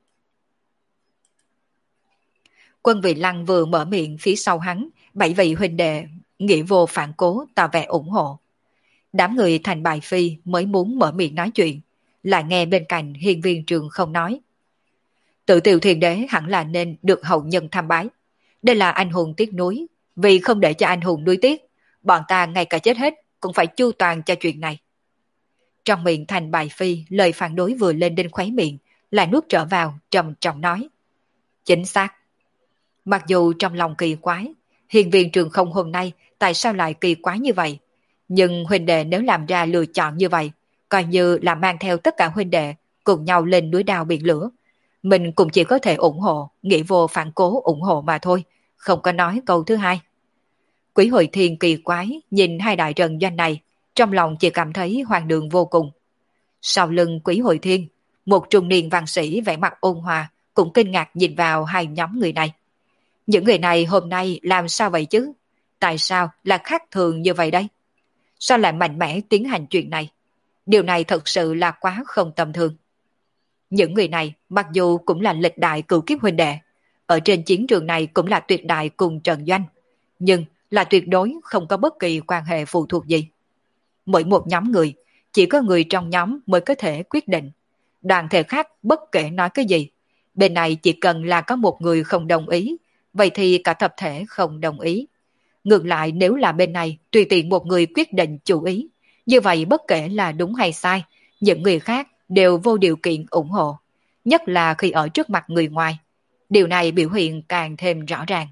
Quân Vị Lăng vừa mở miệng, phía sau hắn, bảy vị huynh đệ, nghĩa vô phản cố tỏ vẻ ủng hộ. Đám người Thành Bài Phi mới muốn mở miệng nói chuyện, lại nghe bên cạnh Hiên Viên Trường không nói. Tự Tiêu Thiên Đế hẳn là nên được hậu nhân tham bái. Đây là anh hùng tiếc nuối, vì không để cho anh hùng nuối tiếc, bọn ta ngay cả chết hết cũng phải chu toàn cho chuyện này. Trong miệng Thành Bài Phi, lời phản đối vừa lên đến khóe miệng, lại nuốt trở vào, trầm trọng nói. Chính xác. Mặc dù trong lòng kỳ quái, Hiên Viên Trường không hôm nay tại sao lại kỳ quái như vậy, nhưng huynh đệ nếu làm ra lựa chọn như vậy, coi như là mang theo tất cả huynh đệ cùng nhau lên núi đao biển lửa. Mình cũng chỉ có thể ủng hộ, nghĩ vô phản cố ủng hộ mà thôi, không có nói câu thứ hai. Quỷ Hồi Thiên kỳ quái nhìn hai đại trần doanh này, trong lòng chỉ cảm thấy hoang đường vô cùng. Sau lưng Quỷ Hồi Thiên, một trung niên văn sĩ vẻ mặt ôn hòa cũng kinh ngạc nhìn vào hai nhóm người này. Những người này hôm nay làm sao vậy chứ? Tại sao là khác thường như vậy đây? Sao lại mạnh mẽ tiến hành chuyện này? Điều này thật sự là quá không tầm thường. Những người này mặc dù cũng là lịch đại cửu kiếp huynh đệ, ở trên chiến trường này cũng là tuyệt đại cùng Trần Doanh, nhưng là tuyệt đối không có bất kỳ quan hệ phụ thuộc gì. Mỗi một nhóm người, chỉ có người trong nhóm mới có thể quyết định. Đoàn thể khác bất kể nói cái gì, bên này chỉ cần là có một người không đồng ý, vậy thì cả tập thể không đồng ý. Ngược lại nếu là bên này tùy tiện một người quyết định chủ ý, như vậy bất kể là đúng hay sai, những người khác đều vô điều kiện ủng hộ, nhất là khi ở trước mặt người ngoài. Điều này biểu hiện càng thêm rõ ràng.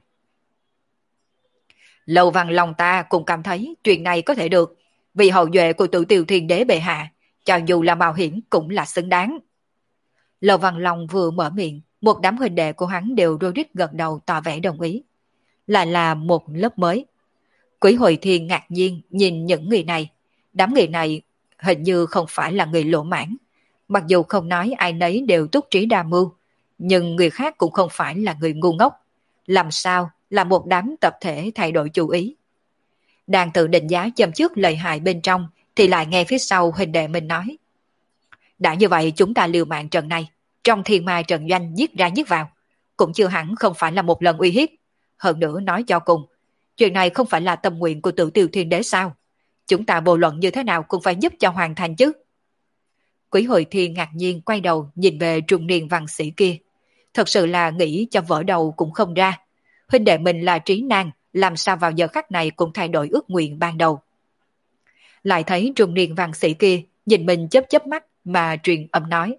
Lâu Văn lòng ta cũng cảm thấy chuyện này có thể được, vì hậu duệ của Tự Tiêu Thiên Đế bệ hạ, cho dù là mạo hiểm cũng là xứng đáng. Lâu Văn Long vừa mở miệng, một đám huynh đệ của hắn đều rối rít gật đầu tỏ vẻ đồng ý. Lại là một lớp mới. Quỷ Hồi Thiên ngạc nhiên nhìn những người này. Đám người này hình như không phải là người lỗ mãn. Mặc dù không nói ai nấy đều túc trí đa mưu, nhưng người khác cũng không phải là người ngu ngốc. Làm sao là một đám tập thể thay đổi chủ ý? Đang tự định giá châm trước lợi hại bên trong, thì lại nghe phía sau huynh đệ mình nói. Đã như vậy chúng ta liều mạng trận này, trong thiên ma trận doanh giết ra giết vào, cũng chưa hẳn không phải là một lần uy hiếp. Hơn nữa nói cho cùng, chuyện này không phải là tâm nguyện của Tự Tiêu Thiên Đế sao? Chúng ta vô luận như thế nào cũng phải giúp cho hoàn thành chứ. Quỷ Hồi Thiên ngạc nhiên quay đầu nhìn về trung niên văn sĩ kia. Thật sự là nghĩ cho vỡ đầu cũng không ra. Huynh đệ mình là trí năng, làm sao vào giờ khắc này cũng thay đổi ước nguyện ban đầu. Lại thấy trung niên văn sĩ kia nhìn mình chớp chớp mắt mà truyền âm nói.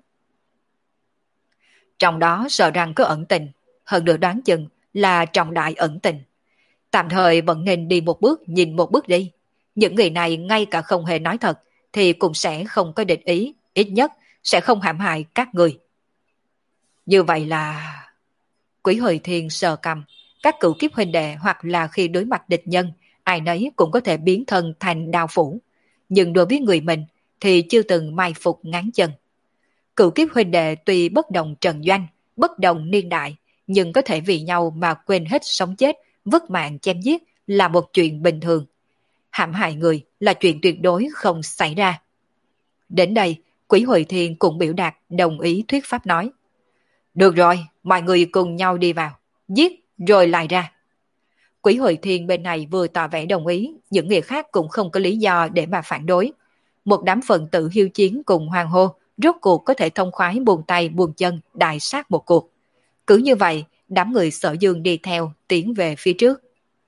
Trong đó sợ rằng có ẩn tình, hơn nữa đoán chừng là trọng đại ẩn tình. Tạm thời vẫn nên đi một bước nhìn một bước đi. Những người này ngay cả không hề nói thật thì cũng sẽ không có địch ý, ít nhất sẽ không hãm hại các người. Như vậy là... Quỷ Hồi Thiên sờ cầm, các cựu kiếp huynh đệ hoặc là khi đối mặt địch nhân, ai nấy cũng có thể biến thân thành đao phủ. Nhưng đối với người mình thì chưa từng mai phục ngán chân. Cựu kiếp huynh đệ tuy bất đồng trần doanh, bất đồng niên đại, nhưng có thể vì nhau mà quên hết sống chết, vứt mạng chém giết là một chuyện bình thường. Hãm hại người là chuyện tuyệt đối không xảy ra. Đến đây, Quỷ Hồi Thiên cũng biểu đạt đồng ý thuyết pháp nói. Được rồi, mọi người cùng nhau đi vào, giết rồi lại ra. Quỷ Hồi Thiên bên này vừa tỏ vẻ đồng ý, những người khác cũng không có lý do để mà phản đối. Một đám phần tử hiếu chiến cùng hoàng hô, rốt cuộc có thể thông khoái buông tay buông chân đại sát một cuộc. Cứ như vậy, đám người Sở Dương đi theo, tiến về phía trước.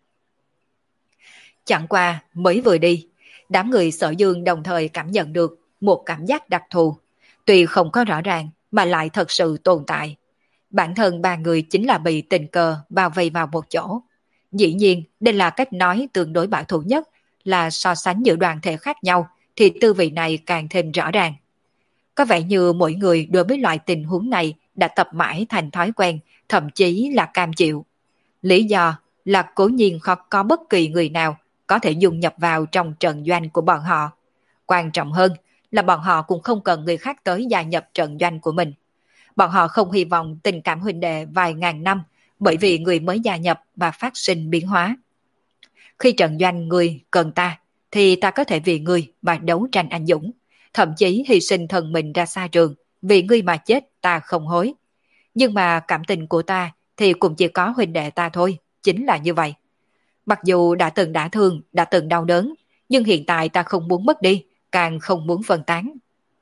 Chẳng qua, mới vừa đi, đám người Sở Dương đồng thời cảm nhận được một cảm giác đặc thù. Tuy không có rõ ràng, mà lại thật sự tồn tại. Bản thân ba người chính là bị tình cờ bao vây vào một chỗ. Dĩ nhiên, đây là cách nói tương đối bảo thủ nhất, là so sánh giữa đoàn thể khác nhau, thì tư vị này càng thêm rõ ràng. Có vẻ như mỗi người đối với loại tình huống này đã tập mãi thành thói quen, thậm chí là cam chịu. Lý do là cố nhiên khó có bất kỳ người nào có thể dung nhập vào trong trận doanh của bọn họ. Quan trọng hơn là bọn họ cũng không cần người khác tới gia nhập trận doanh của mình. Bọn họ không hy vọng tình cảm huynh đệ vài ngàn năm bởi vì người mới gia nhập mà phát sinh biến hóa. Khi trận doanh người cần ta, thì ta có thể vì ngươi mà đấu tranh anh dũng, thậm chí hy sinh thân mình ra xa trường, vì ngươi mà chết ta không hối. Nhưng mà cảm tình của ta thì cũng chỉ có huynh đệ ta thôi, chính là như vậy. Mặc dù đã từng đả thương, đã từng đau đớn, nhưng hiện tại ta không muốn mất đi, càng không muốn phân tán.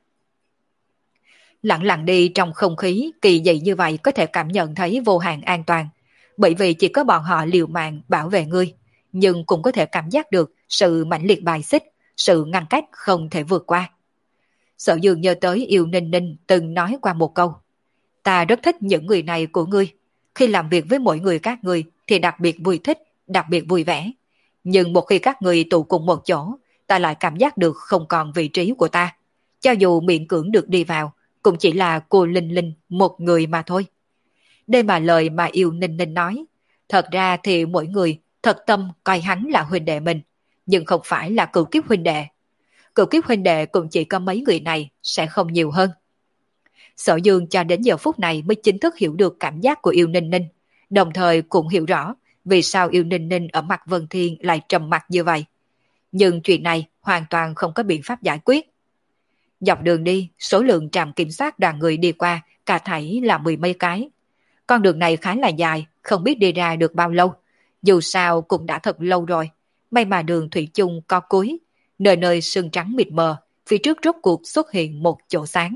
Lặng lặng đi trong không khí kỳ dị như vậy có thể cảm nhận thấy vô hạn an toàn, bởi vì chỉ có bọn họ liều mạng bảo vệ ngươi, nhưng cũng có thể cảm giác được sự mãnh liệt bài xích, sự ngăn cách không thể vượt qua. Sở Dương nhớ tới Yêu Ninh Ninh từng nói qua một câu: ta rất thích những người này của ngươi, khi làm việc với mỗi người các ngươi thì đặc biệt vui thích, đặc biệt vui vẻ. Nhưng một khi các ngươi tụ cùng một chỗ, ta lại cảm giác được không còn vị trí của ta. Cho dù miễn cưỡng được đi vào, cũng chỉ là cô Linh Linh một người mà thôi. Đây mà lời mà Yêu Ninh Ninh nói. Thật ra thì mỗi người thật tâm coi hắn là huynh đệ mình, nhưng không phải là cựu kiếp huynh đệ. Cựu kiếp huynh đệ cũng chỉ có mấy người này, sẽ không nhiều hơn. Sở Dương cho đến giờ phút này mới chính thức hiểu được cảm giác của Yêu Ninh Ninh, đồng thời cũng hiểu rõ vì sao Yêu Ninh Ninh ở mặt Vân Thiên lại trầm mặc như vậy. Nhưng chuyện này hoàn toàn không có biện pháp giải quyết. Dọc đường đi, số lượng trạm kiểm soát đoàn người đi qua cả thảy là mười mấy cái. Con đường này khá là dài, không biết đi ra được bao lâu. Dù sao cũng đã thật lâu rồi, may mà đường thủy chung có cuối, nơi nơi sương trắng mịt mờ, phía trước rốt cuộc xuất hiện một chỗ sáng.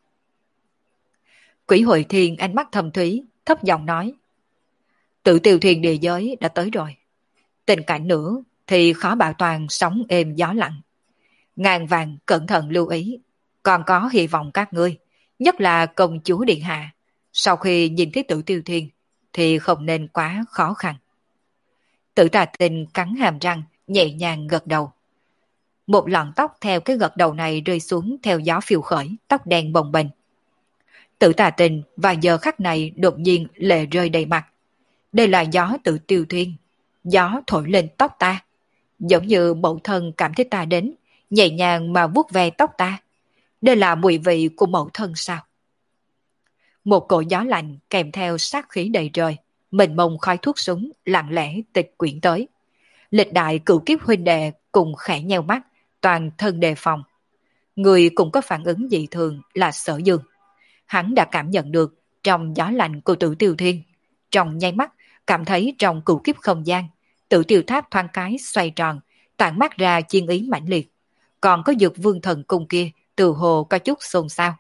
Quỷ Hội Thiên ánh mắt thầm thúy, thấp giọng nói: Tự Tiêu Thiên địa giới đã tới rồi. Tình cảnh nữa thì khó bảo toàn sóng êm gió lặng. Ngàn vàng cẩn thận lưu ý, còn có hy vọng các ngươi, nhất là công chúa Điện Hạ, sau khi nhìn thấy Tự Tiêu Thiên thì không nên quá khó khăn. Tử Tà Tinh cắn hàm răng, nhẹ nhàng gật đầu. Một lọn tóc theo cái gật đầu này rơi xuống theo gió phiêu khởi, tóc đen bồng bềnh. Tử Tà Tinh và giờ khắc này đột nhiên lệ rơi đầy mặt. Đây là gió Tự Tiêu Thiên, gió thổi lên tóc ta, giống như mẫu thân cảm thấy ta đến, nhẹ nhàng mà vuốt ve tóc ta. Đây là mùi vị của mẫu thân sao? Một cổ gió lạnh kèm theo sát khí đầy trời, mình mông khói thuốc súng lặng lẽ tịch quyển tới. Lịch đại cửu kiếp huynh đệ cùng khẽ nheo mắt, toàn thân đề phòng. Người cũng có phản ứng dị thường là Sở Dương. Hắn đã cảm nhận được trong gió lạnh của Tử Tiêu Thiên, trong nháy mắt cảm thấy trong cửu kiếp không gian, Tử Tiêu Tháp thoáng cái xoay tròn, tản mát ra chiên ý mãnh liệt. Còn có Dược Vương Thần Cung kia từ hồ có chút xôn xao.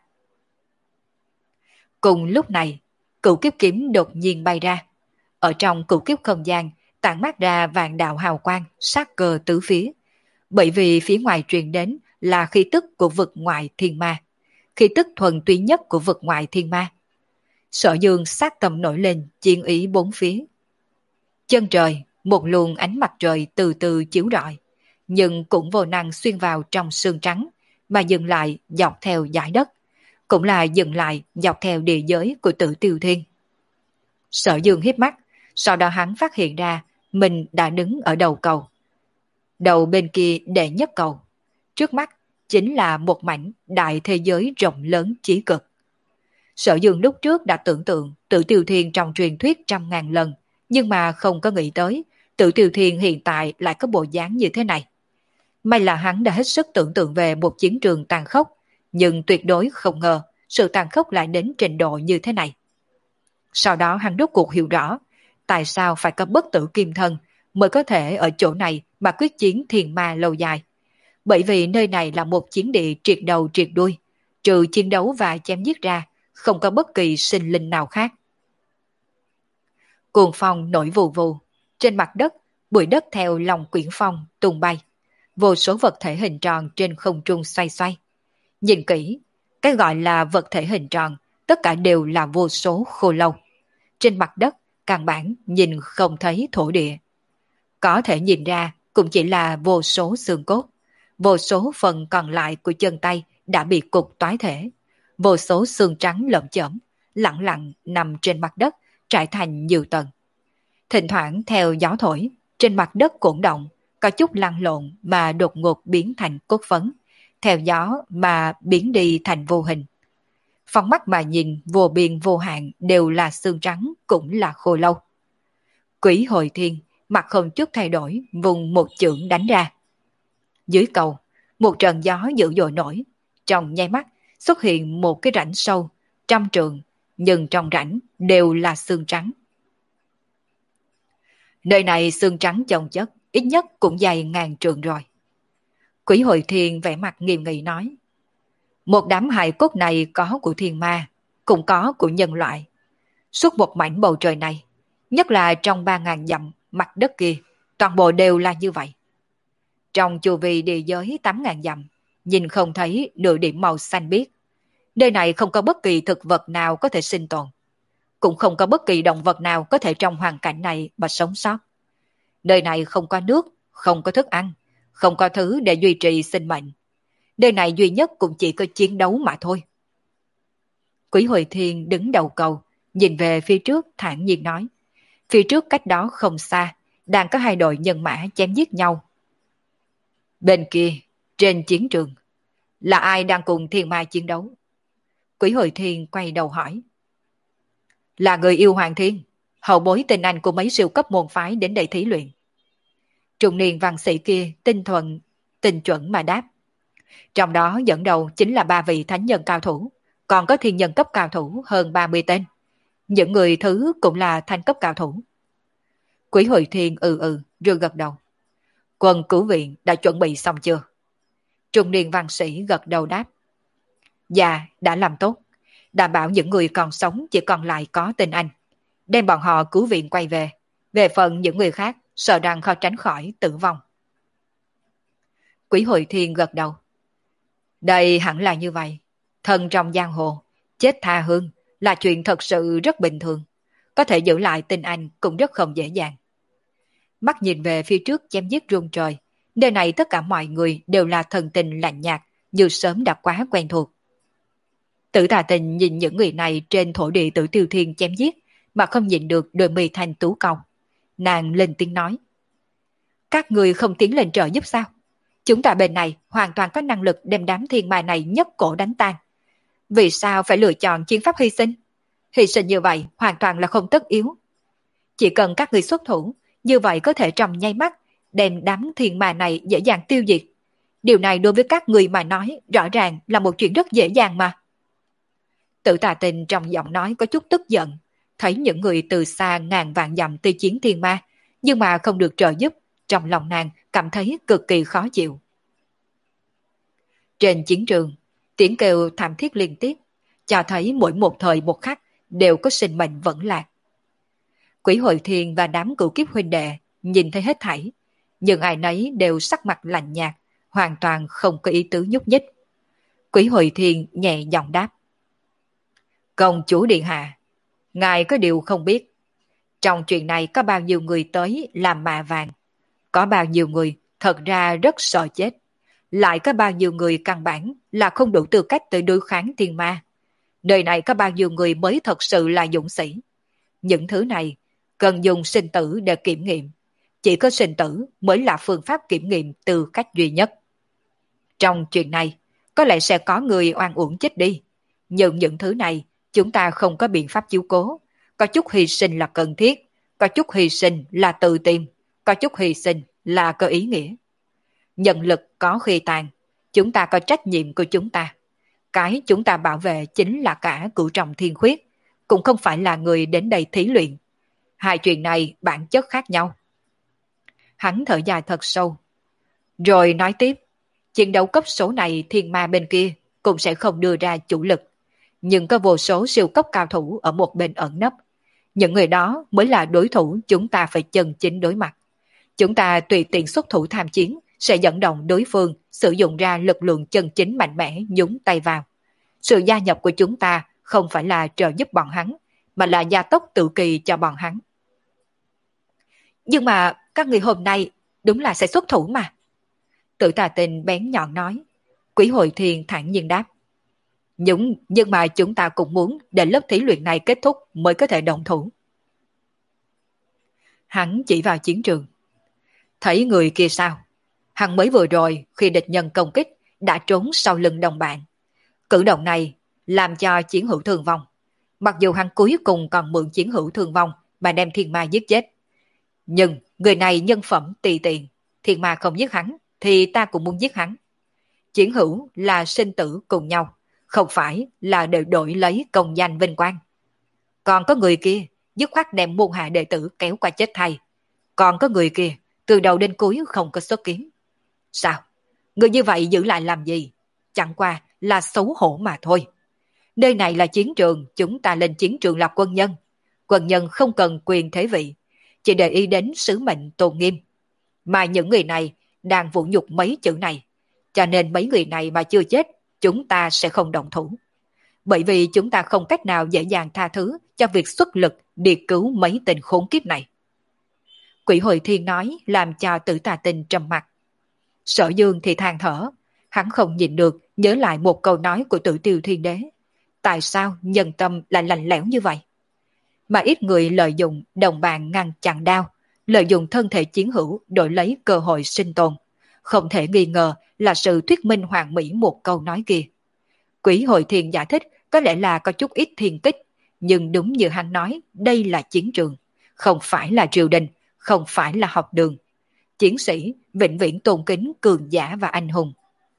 Cùng lúc này, cửu kiếp kiếm đột nhiên bay ra. Ở trong cửu kiếp không gian, tản mát ra vạn đạo hào quang, sát cơ tứ phía. Bởi vì phía ngoài truyền đến là khí tức của vực ngoại thiên ma, khí tức thuần túy nhất của vực ngoại thiên ma. Sở Dương sát tâm nổi lên, chiến ý bốn phía. Chân trời, một luồng ánh mặt trời từ từ chiếu rọi, nhưng cũng vô năng xuyên vào trong sương trắng, mà dừng lại dọc theo dải đất, cũng là dừng lại dọc theo địa giới của Tử Tiêu Thiên. Sở Dương hiếp mắt, sau đó hắn phát hiện ra mình đã đứng ở đầu cầu. Đầu bên kia đệ nhất cầu, trước mắt chính là một mảnh đại thế giới rộng lớn chí cực. Sở Dương lúc trước đã tưởng tượng Tử Tiêu Thiên trong truyền thuyết trăm ngàn lần, nhưng mà không có nghĩ tới Tử Tiêu Thiên hiện tại lại có bộ dáng như thế này. May là hắn đã hết sức tưởng tượng về một chiến trường tàn khốc, nhưng tuyệt đối không ngờ sự tàn khốc lại đến trình độ như thế này. Sau đó hắn rốt cuộc hiểu rõ, tại sao phải có bất tử kim thân mới có thể ở chỗ này mà quyết chiến thiền ma lâu dài. Bởi vì nơi này là một chiến địa triệt đầu triệt đuôi, trừ chiến đấu và chém giết ra, không có bất kỳ sinh linh nào khác. Cuồng phong nổi vù vù, trên mặt đất, bụi đất theo lòng quyển phong tung bay. Vô số vật thể hình tròn trên không trung xoay xoay. Nhìn kỹ, cái gọi là vật thể hình tròn, tất cả đều là vô số khô lâu. Trên mặt đất, căn bản nhìn không thấy thổ địa. Có thể nhìn ra cũng chỉ là vô số xương cốt. Vô số phần còn lại của chân tay đã bị cục toái thể. Vô số xương trắng lởm chởm, lặng lặng nằm trên mặt đất, trải thành nhiều tầng. Thỉnh thoảng theo gió thổi, trên mặt đất cuộn động, có chút lăn lộn mà đột ngột biến thành cốt phấn, theo gió mà biến đi thành vô hình. Phóng mắt mà nhìn vô biên vô hạn đều là xương trắng, cũng là khô lâu. Quỷ hồi thiên, mặt không chút thay đổi, vùng một chưởng đánh ra. Dưới cầu, một trận gió dữ dội nổi, trong nháy mắt xuất hiện một cái rãnh sâu, trăm trượng, nhưng trong rãnh đều là xương trắng. Nơi này xương trắng chồng chất, ít nhất cũng dày ngàn trượng rồi. Quỷ hồi thiên vẻ mặt nghiêm nghị nói. Một đám hài cốt này có của thiên ma, cũng có của nhân loại. Suốt một mảnh bầu trời này, nhất là trong ba ngàn dặm mặt đất kia, toàn bộ đều là như vậy. Trong chu vi địa giới tám ngàn dặm, nhìn không thấy nửa điểm màu xanh biếc. Nơi này không có bất kỳ thực vật nào có thể sinh tồn. Cũng không có bất kỳ động vật nào có thể trong hoàn cảnh này mà sống sót. Nơi này không có nước, không có thức ăn, không có thứ để duy trì sinh mệnh. Nơi này duy nhất cũng chỉ có chiến đấu mà thôi. Quỷ hồi thiên đứng đầu cầu, nhìn về phía trước thản nhiên nói. Phía trước cách đó không xa, đang có hai đội nhân mã chém giết nhau. Bên kia, trên chiến trường, là ai đang cùng thiên ma chiến đấu? Quỷ hồi thiên quay đầu hỏi. Là người yêu hoàng thiên, hậu bối tình anh của mấy siêu cấp môn phái đến đây thí luyện. Trung niên văn sĩ kia tinh thuận, tinh chuẩn mà đáp. Trong đó dẫn đầu chính là ba vị thánh nhân cao thủ, còn có thiên nhân cấp cao thủ hơn ba mươi tên. Những người thứ cũng là thanh cấp cao thủ. Quỷ hồi thiên ừ ừ rồi gật đầu. Quân cứu viện đã chuẩn bị xong chưa? Trung niên văn sĩ gật đầu đáp. Dạ, đã làm tốt. Đảm bảo những người còn sống chỉ còn lại có tên anh. Đem bọn họ cứu viện quay về. Về phần những người khác, sợ rằng khó tránh khỏi tử vong. Quỷ hồi thiên gật đầu. Đây hẳn là như vậy. Thân trong giang hồ, chết tha hương là chuyện thật sự rất bình thường. Có thể giữ lại tên anh cũng rất không dễ dàng. Mắt nhìn về phía trước chém giết rung trời. Nơi này tất cả mọi người đều là thần tình lạnh nhạt, như sớm đã quá quen thuộc. Tử Tà Tình nhìn những người này trên thổ địa Tử Tiêu Thiên chém giết, mà không nhìn được đôi mi thanh tú cong. Nàng lên tiếng nói. Các người không tiến lên trợ giúp sao? Chúng ta bên này hoàn toàn có năng lực đem đám thiên ma này nhấc cổ đánh tan. Vì sao phải lựa chọn chiến pháp hy sinh? Hy sinh như vậy hoàn toàn là không tất yếu. Chỉ cần các người xuất thủ, như vậy có thể trong nháy mắt đem đám thiên ma này dễ dàng tiêu diệt. Điều này đối với các người mà nói rõ ràng là một chuyện rất dễ dàng mà. Tử Tà Tình trong giọng nói có chút tức giận, thấy những người từ xa ngàn vạn dặm tiêu chiến thiên ma, nhưng mà không được trợ giúp, trong lòng nàng cảm thấy cực kỳ khó chịu. Trên chiến trường, tiếng kêu thảm thiết liên tiếp, cho thấy mỗi một thời một khắc đều có sinh mệnh vẫn lạc. Quỷ hồi thiên và đám cửu kiếp huynh đệ nhìn thấy hết thảy, nhưng ai nấy đều sắc mặt lạnh nhạt, hoàn toàn không có ý tứ nhúc nhích. Quỷ hồi thiên nhẹ giọng đáp. Công chúa điện hạ, ngài có điều không biết. Trong chuyện này có bao nhiêu người tới làm mạ vàng, có bao nhiêu người thật ra rất sợ chết, lại có bao nhiêu người căn bản là không đủ tư cách tới đối kháng thiên ma. Đời này có bao nhiêu người mới thật sự là dũng sĩ. Những thứ này cần dùng sinh tử để kiểm nghiệm. Chỉ có sinh tử mới là phương pháp kiểm nghiệm tư cách duy nhất. Trong chuyện này, có lẽ sẽ có người oan uổng chết đi. Nhưng những thứ này chúng ta không có biện pháp chiếu cố. Có chút hy sinh là cần thiết, có chút hy sinh là tự tìm, có chút hy sinh là có ý nghĩa. Nhân lực có khi tàn, chúng ta có trách nhiệm của chúng ta. Cái chúng ta bảo vệ chính là cả cửu trọng thiên khuyết, cũng không phải là người đến đây thí luyện. Hai chuyện này bản chất khác nhau. Hắn thở dài thật sâu. Rồi nói tiếp, chiến đấu cấp số này thiên ma bên kia cũng sẽ không đưa ra chủ lực. Nhưng có vô số siêu cấp cao thủ ở một bên ẩn nấp. Những người đó mới là đối thủ chúng ta phải chân chính đối mặt. Chúng ta tùy tiện xuất thủ tham chiến sẽ dẫn động đối phương sử dụng ra lực lượng chân chính mạnh mẽ nhúng tay vào. Sự gia nhập của chúng ta không phải là trợ giúp bọn hắn, mà là gia tốc tự kỳ cho bọn hắn. Nhưng mà các người hôm nay đúng là sẽ xuất thủ mà. Tử Tà Tình bén nhọn nói. Quỷ hồi thiên thản nhiên đáp. Nhưng, nhưng mà chúng ta cũng muốn để lớp thí luyện này kết thúc mới có thể động thủ. Hắn chỉ vào chiến trường. Thấy người kia sao? Hắn mới vừa rồi khi địch nhân công kích đã trốn sau lưng đồng bạn. Cử động này làm cho chiến hữu thương vong. Mặc dù hắn cuối cùng còn mượn chiến hữu thương vong mà đem thiên ma giết chết. Nhưng người này nhân phẩm tùy tiện, thiên ma không giết hắn thì ta cũng muốn giết hắn. Chiến hữu là sinh tử cùng nhau, không phải là đều đổi lấy công danh vinh quang. Còn có người kia dứt khoát đem môn hạ đệ tử kéo qua chết thay. Còn có người kia từ đầu đến cuối không có xuất kiến. Sao? Người như vậy giữ lại làm gì? Chẳng qua là xấu hổ mà thôi. Nơi này là chiến trường, chúng ta lên chiến trường là quân nhân. Quân nhân không cần quyền thế vị, chỉ để ý đến sứ mệnh tôn nghiêm. Mà những người này đang vũ nhục mấy chữ này, cho nên mấy người này mà chưa chết, chúng ta sẽ không động thủ. Bởi vì chúng ta không cách nào dễ dàng tha thứ cho việc xuất lực đi cứu mấy tên khốn kiếp này. Quỷ Hồi Thiên nói làm cho Tử Tà Tinh trầm mặt. Sở Dương thì than thở, hắn không nhìn được nhớ lại một câu nói của Tử Tiêu Thiên Đế. Tại sao nhân tâm lại lạnh lẽo như vậy? Mà ít người lợi dụng đồng bạn ngăn chặn đao, lợi dụng thân thể chiến hữu đổi lấy cơ hội sinh tồn. Không thể nghi ngờ là sự thuyết minh hoàn mỹ một câu nói kia. Quỷ Hồi Thiên giải thích có lẽ là có chút ít thiên kích, nhưng đúng như hắn nói, đây là chiến trường, không phải là triều đình, không phải là học đường. Chiến sĩ vĩnh viễn tôn kính cường giả và anh hùng.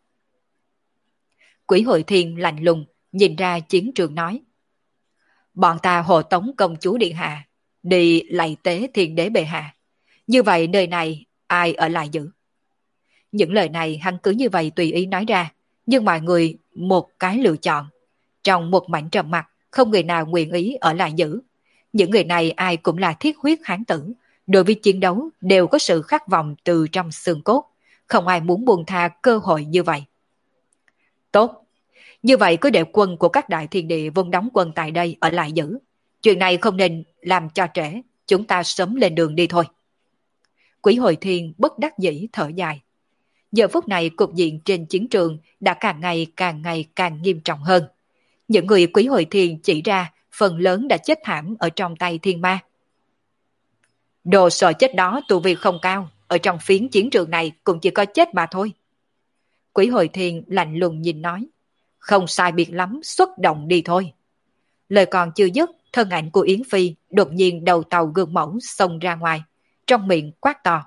Quỷ Hội Thiên lạnh lùng nhìn ra chiến trường nói: bọn ta hộ tống công chúa điện hạ đi lạy tế thiên đế bệ hạ, như vậy nơi này ai ở lại giữ? Những lời này hắn cứ như vậy tùy ý nói ra, nhưng mọi người một cái lựa chọn. Trong một mảnh trầm mặc, không người nào nguyện ý ở lại giữ. Những người này ai cũng là thiết huyết hán tử, đối với chiến đấu đều có sự khát vọng từ trong xương cốt, không ai muốn buông tha cơ hội như vậy. Tốt, như vậy cứ để quân của các đại thiên địa vốn đóng quân tại đây ở lại giữ. Chuyện này không nên làm cho trễ, chúng ta sớm lên đường đi thôi. Quỷ Hồi Thiên bất đắc dĩ thở dài. Giờ phút này cục diện trên chiến trường đã càng ngày càng ngày càng nghiêm trọng hơn. Những người Quỷ Hồi Thiên chỉ ra phần lớn đã chết thảm ở trong tay thiên ma. Đồ sợ chết đó tu vi không cao, ở trong phiến chiến trường này cũng chỉ có chết mà thôi. Quỷ Hồi Thiên lạnh lùng nhìn nói, không sai biệt lắm, xuất động đi thôi. Lời còn chưa dứt, thân ảnh của Yến Phi đột nhiên đầu tàu gương mẫu xông ra ngoài, trong miệng quát to.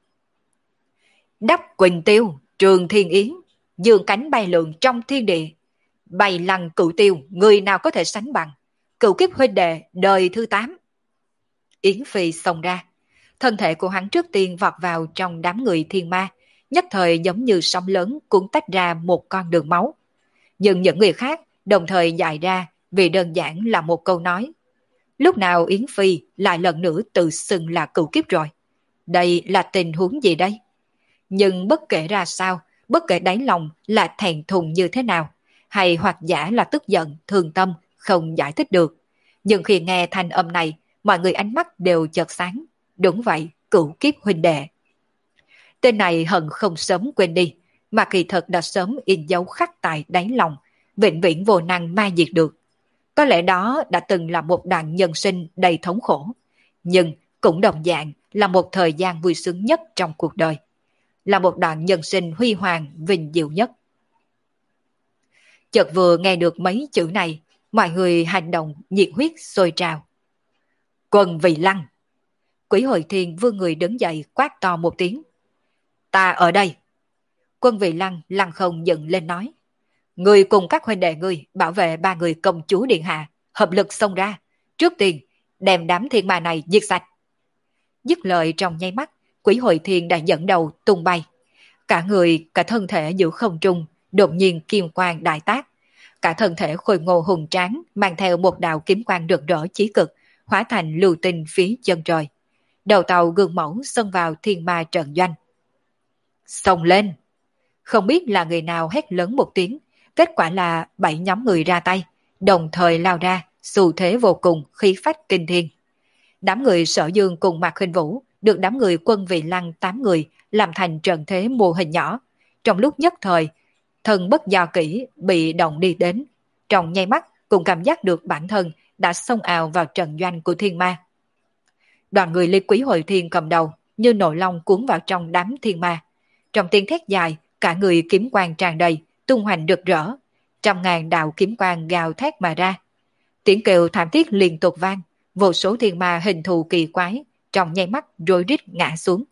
Đắp Quỳnh Tiêu, Trường Thiên Yến, dương cánh bay lượn trong thiên địa. Bay lăng cửu tiêu, người nào có thể sánh bằng. Cửu kiếp huynh đệ, đời thứ tám. Yến Phi xông ra. Thân thể của hắn trước tiên vọt vào trong đám người thiên ma, nhất thời giống như sóng lớn cuốn tách ra một con đường máu. Nhưng những người khác đồng thời dại ra vì đơn giản là một câu nói. Lúc nào Yến Phi lại lần nữa tự xưng là cửu kiếp rồi? Đây là tình huống gì đây? Nhưng bất kể ra sao, bất kể đáy lòng là thẹn thùng như thế nào, hay hoặc giả là tức giận, thương tâm, không giải thích được. Nhưng khi nghe thanh âm này, mọi người ánh mắt đều chợt sáng. Đúng vậy, cửu kiếp huynh đệ. Tên này hận không sớm quên đi, mà kỳ thật đã sớm in dấu khắc tại đáy lòng, vĩnh viễn vô năng ma diệt được. Có lẽ đó đã từng là một đoạn nhân sinh đầy thống khổ, nhưng cũng đồng dạng là một thời gian vui sướng nhất trong cuộc đời. Là một đoạn nhân sinh huy hoàng, vinh diệu nhất. Chợt vừa nghe được mấy chữ này, mọi người hành động nhiệt huyết sôi trào. Quân Vì Lăng. Quỷ Hồi Thiên vươn người đứng dậy quát to một tiếng. Ta ở đây. Quân Vì Lăng lăng không dựng lên nói. Người cùng các huynh đệ ngươi bảo vệ ba người công chúa điện hạ, hợp lực xông ra. Trước tiên, đem đám thiên ma này giết sạch. Dứt lời trong nháy mắt, Quỷ Hồi Thiên đã dẫn đầu tung bay. Cả người, cả thân thể giữa không trung, đột nhiên kim quang đại tác. Cả thân thể khôi ngô hùng tráng mang theo một đạo kiếm quang rực rỡ chí cực, hóa thành lưu tinh phía chân trời. Đầu tàu gương mẫu xông vào thiên ma trận doanh. Xông lên! Không biết là người nào hét lớn một tiếng, kết quả là bảy nhóm người ra tay, đồng thời lao ra, xu thế vô cùng, khí phách kinh thiên. Đám người Sở Dương cùng Mạc Khinh Vũ được đám người Quân Vì Lăng tám người làm thành trận thế mô hình nhỏ. Trong lúc nhất thời, thân bất do kỹ bị động đi đến. Trong nháy mắt cũng cảm giác được bản thân đã xông ào vào trận doanh của thiên ma. Đoàn người Lý Quý Hồi Thiên cầm đầu, như nộ long cuốn vào trong đám thiên ma. Trong tiếng thét dài, cả người kiếm quang tràn đầy, tung hoành rực rỡ. Trăm ngàn đạo kiếm quang gào thét mà ra. Tiếng kêu thảm thiết liên tục vang, vô số thiên ma hình thù kỳ quái, trong nháy mắt rối rít ngã xuống.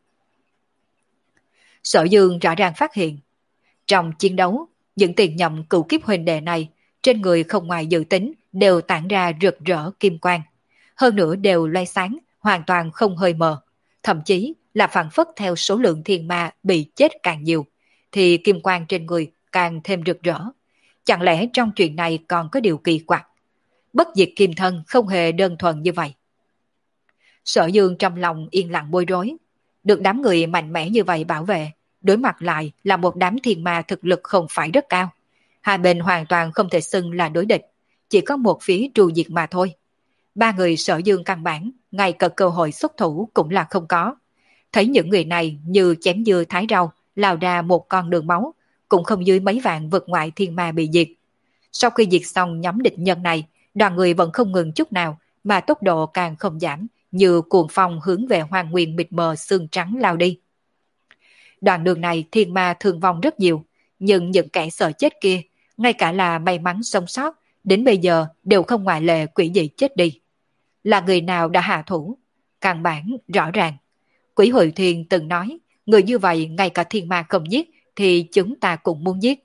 Sở Dương rõ ràng phát hiện, trong chiến đấu, những tiền nhậm cựu kiếp huynh đệ này, trên người không ngoài dự tính đều tản ra rực rỡ kim quang. Hơn nữa đều loay sáng, hoàn toàn không hơi mờ. Thậm chí là phản phất theo số lượng thiên ma bị chết càng nhiều, thì kim quang trên người càng thêm rực rỡ. Chẳng lẽ trong chuyện này còn có điều kỳ quặc? Bất diệt kim thân không hề đơn thuần như vậy. Sở Dương trong lòng yên lặng bối rối. Được đám người mạnh mẽ như vậy bảo vệ, đối mặt lại là một đám thiên ma thực lực không phải rất cao. Hai bên hoàn toàn không thể xưng là đối địch, chỉ có một phía tru diệt mà thôi. Ba người Sở Dương căn bản, ngay cả cơ hội xuất thủ cũng là không có. Thấy những người này như chém dưa thái rau, lao ra một con đường máu, cũng không dưới mấy vạn vực ngoại thiên ma bị diệt. Sau khi diệt xong nhóm địch nhân này, đoàn người vẫn không ngừng chút nào, mà tốc độ càng không giảm, như cuồng phong hướng về hoang nguyên mịt mờ xương trắng lao đi. Đoạn đường này thiên ma thương vong rất nhiều, nhưng những kẻ sợ chết kia, ngay cả là may mắn sống sót, đến bây giờ đều không ngoại lệ quỷ dị chết đi. Là người nào đã hạ thủ? Căn bản rõ ràng. Quỷ Hội Thiên từng nói, người như vậy ngay cả thiên ma không giết, thì chúng ta cũng muốn giết.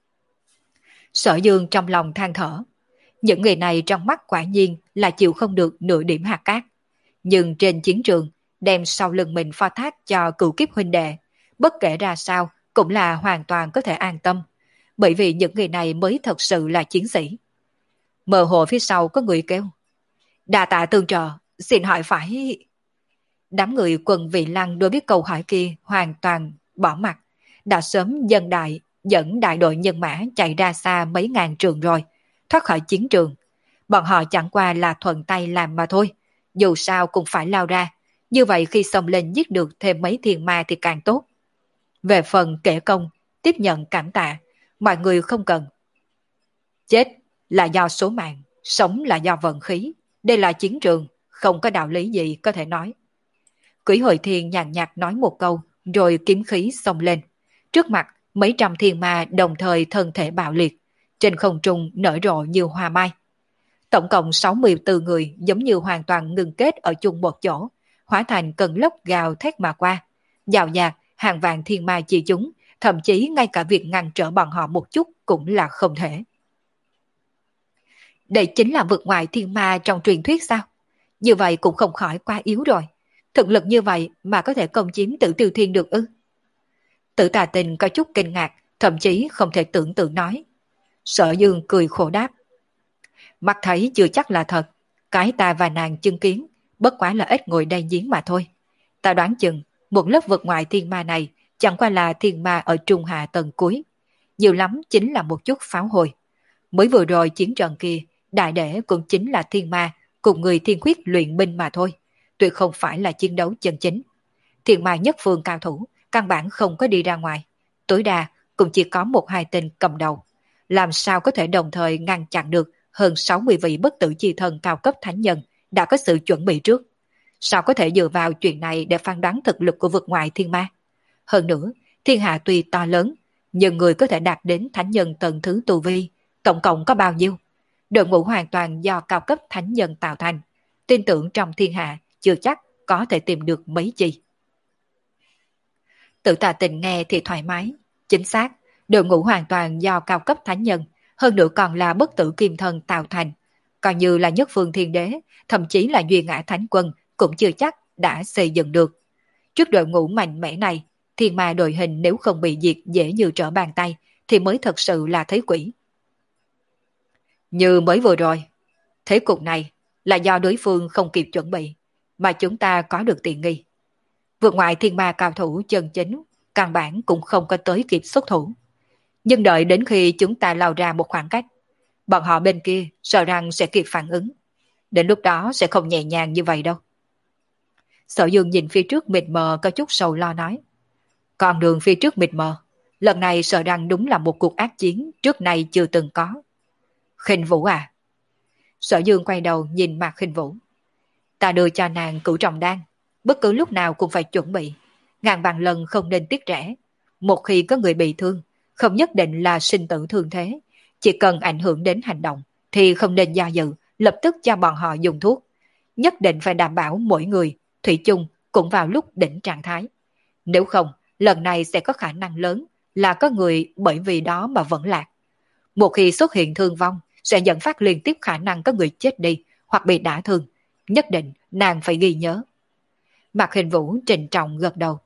Sở Dương trong lòng than thở. Những người này trong mắt quả nhiên là chịu không được nửa điểm hạt cát. Nhưng trên chiến trường, đem sau lưng mình phó thác cho cựu kiếp huynh đệ, bất kể ra sao cũng là hoàn toàn có thể an tâm. Bởi vì những người này mới thật sự là chiến sĩ. Mơ hồ phía sau có người kêu, đa tạ tương trợ, xin hỏi phải... Đám người quần Vị Lăng đối với câu hỏi kia hoàn toàn bỏ mặt, đã sớm dân đại dẫn đại đội nhân mã chạy ra xa mấy ngàn trường rồi, thoát khỏi chiến trường. Bọn họ chẳng qua là thuận tay làm mà thôi, dù sao cũng phải lao ra, như vậy khi xông lên giết được thêm mấy thiên ma thì càng tốt. Về phần kể công, tiếp nhận cảm tạ, mọi người không cần. Chết là do số mạng, sống là do vận khí, đây là chiến trường, không có đạo lý gì có thể nói. Quỷ Hội Thiên nhàn nhạt nói một câu, rồi kiếm khí xông lên. Trước mặt, mấy trăm thiên ma đồng thời thân thể bạo liệt, trên không trung nở rộ như hoa mai. Tổng cộng sáu mươi tư người giống như hoàn toàn ngừng kết ở chung một chỗ, hóa thành cơn lốc gào thét mà qua. Dạo dạt, hàng vạn thiên ma chi chúng, thậm chí ngay cả việc ngăn trở bọn họ một chút cũng là không thể. Đây chính là vực ngoại thiên ma trong truyền thuyết sao? Như vậy cũng không khỏi quá yếu rồi. Thực lực như vậy mà có thể công chiếm Tử Tiêu Thiên được ư? Tử Tà Tình có chút kinh ngạc, thậm chí không thể tưởng tượng nói. Sở Dương cười khổ đáp. Mắt thấy chưa chắc là thật, cái ta và nàng chứng kiến, bất quá là ít ngồi đây giếng mà thôi. Ta đoán chừng, một lớp vực ngoại thiên ma này chẳng qua là thiên ma ở trung hạ tầng cuối. Nhiều lắm chính là một chút pháo hồi. Mới vừa rồi chiến trận kia, đại đệ cũng chính là thiên ma, cùng người thiên khuyết luyện binh mà thôi. Tuyệt không phải là chiến đấu chân chính. Thiên ma nhất phương cao thủ, căn bản không có đi ra ngoài. Tối đa cũng chỉ có một hai tên cầm đầu. Làm sao có thể đồng thời ngăn chặn được hơn sáu mươi vị bất tử chi thần cao cấp thánh nhân đã có sự chuẩn bị trước. Sao có thể dựa vào chuyện này để phán đoán thực lực của vực ngoại thiên ma? Hơn nữa, thiên hạ tuy to lớn, nhưng người có thể đạt đến thánh nhân tầng thứ tu vi, tổng cộng có bao nhiêu? Đội ngũ hoàn toàn do cao cấp thánh nhân tạo thành. Tin tưởng trong thiên hạ chưa chắc có thể tìm được mấy chi. Tử Tà Tình nghe thì thoải mái. Chính xác, đội ngũ hoàn toàn do cao cấp thánh nhân, hơn nữa còn là bất tử kim thân tạo thành. Coi như là nhất phương thiên đế, thậm chí là duy ngã thánh quân cũng chưa chắc đã xây dựng được. Trước đội ngũ mạnh mẽ này, thiên ma đội hình nếu không bị diệt dễ như trở bàn tay, thì mới thật sự là thấy quỷ. Như mới vừa rồi, thế cục này là do đối phương không kịp chuẩn bị, mà chúng ta có được tiện nghi. Vượt ngoại thiên ma cao thủ chân chính, căn bản cũng không có tới kịp xuất thủ. Nhưng đợi đến khi chúng ta lao ra một khoảng cách, bọn họ bên kia sợ rằng sẽ kịp phản ứng. Đến lúc đó sẽ không nhẹ nhàng như vậy đâu. Sở Dương nhìn phía trước mịt mờ có chút sầu lo nói. Con đường phía trước mịt mờ, lần này sợ rằng đúng là một cuộc ác chiến trước nay chưa từng có. Khinh Vũ à? Sở Dương quay đầu nhìn Mạc Khinh Vũ. Ta đưa cho nàng cửu trọng đan, bất cứ lúc nào cũng phải chuẩn bị. Ngàn vạn lần không nên tiếc rẻ. Một khi có người bị thương, không nhất định là sinh tử thương thế. Chỉ cần ảnh hưởng đến hành động, thì không nên do dự, lập tức cho bọn họ dùng thuốc. Nhất định phải đảm bảo mỗi người, thủy chung, cũng vào lúc đỉnh trạng thái. Nếu không, lần này sẽ có khả năng lớn là có người bởi vì đó mà vẫn lạc. Một khi xuất hiện thương vong, sẽ dẫn phát liên tiếp khả năng có người chết đi hoặc bị đả thương. Nhất định nàng phải ghi nhớ. Mạc Hình Vũ trịnh trọng gật đầu.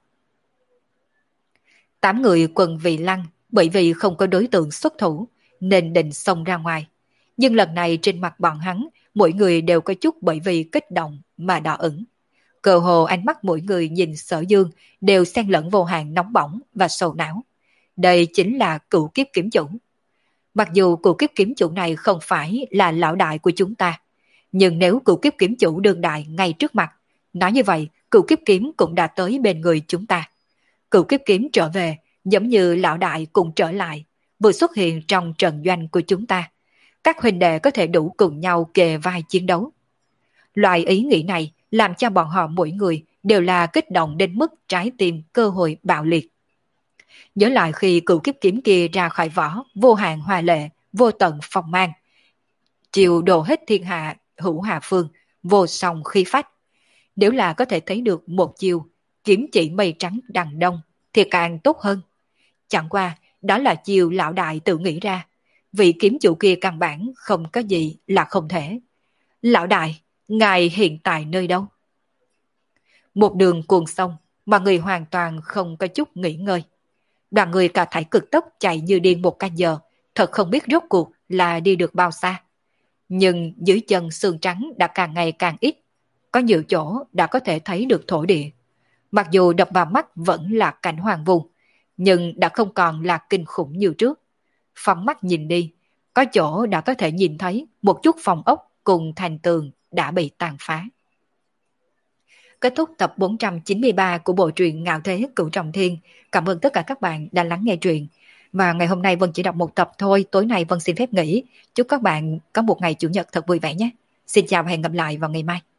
Tám người quần Vị Lăng bởi vì không có đối tượng xuất thủ nên định xông ra ngoài. Nhưng lần này trên mặt bọn hắn, mỗi người đều có chút bởi vì kích động mà đỏ ửng. Cơ hồ ánh mắt mỗi người nhìn Sở Dương đều xen lẫn vô hạn nóng bỏng và sầu não. Đây chính là cựu kiếp kiếm chủ. Mặc dù cựu kiếp kiếm chủ này không phải là lão đại của chúng ta, nhưng nếu cựu kiếp kiếm chủ đương đại ngay trước mặt, nói như vậy cựu kiếp kiếm cũng đã tới bên người chúng ta. Cựu kiếp kiếm trở về giống như lão đại cùng trở lại, vừa xuất hiện trong trận doanh của chúng ta. Các huynh đệ có thể đủ cùng nhau kề vai chiến đấu. Loại ý nghĩ này làm cho bọn họ mỗi người đều là kích động đến mức trái tim cơ hội bạo liệt. Nhớ lại khi cựu kiếp kiếm kia ra khỏi vỏ, vô hạn hoa lệ, vô tận phong mang. Chiều đổ hết thiên hạ, hữu hạ phương, vô song khí phách. Nếu là có thể thấy được một chiều, kiếm chỉ mây trắng đằng đông, thì càng tốt hơn. Chẳng qua, đó là chiều lão đại tự nghĩ ra. Vị kiếm chủ kia căn bản không có gì là không thể. Lão đại, ngài hiện tại nơi đâu? Một đường cuồng sông, mà người hoàn toàn không có chút nghỉ ngơi. Đoàn người cả thảy cực tốc chạy như điên một canh giờ, thật không biết rốt cuộc là đi được bao xa. Nhưng dưới chân sương trắng đã càng ngày càng ít, có nhiều chỗ đã có thể thấy được thổ địa. Mặc dù đập vào mắt vẫn là cảnh hoàng vu, nhưng đã không còn là kinh khủng như trước. Phóng mắt nhìn đi, có chỗ đã có thể nhìn thấy một chút phòng ốc cùng thành tường đã bị tàn phá. Kết thúc tập bốn trăm chín mươi ba của bộ truyện Ngạo Thế Cửu Trọng Thiên. Cảm ơn tất cả các bạn đã lắng nghe truyện. Và ngày hôm nay Vân chỉ đọc một tập thôi, tối nay Vân xin phép nghỉ. Chúc các bạn có một ngày chủ nhật thật vui vẻ nhé. Xin chào và hẹn gặp lại vào ngày mai.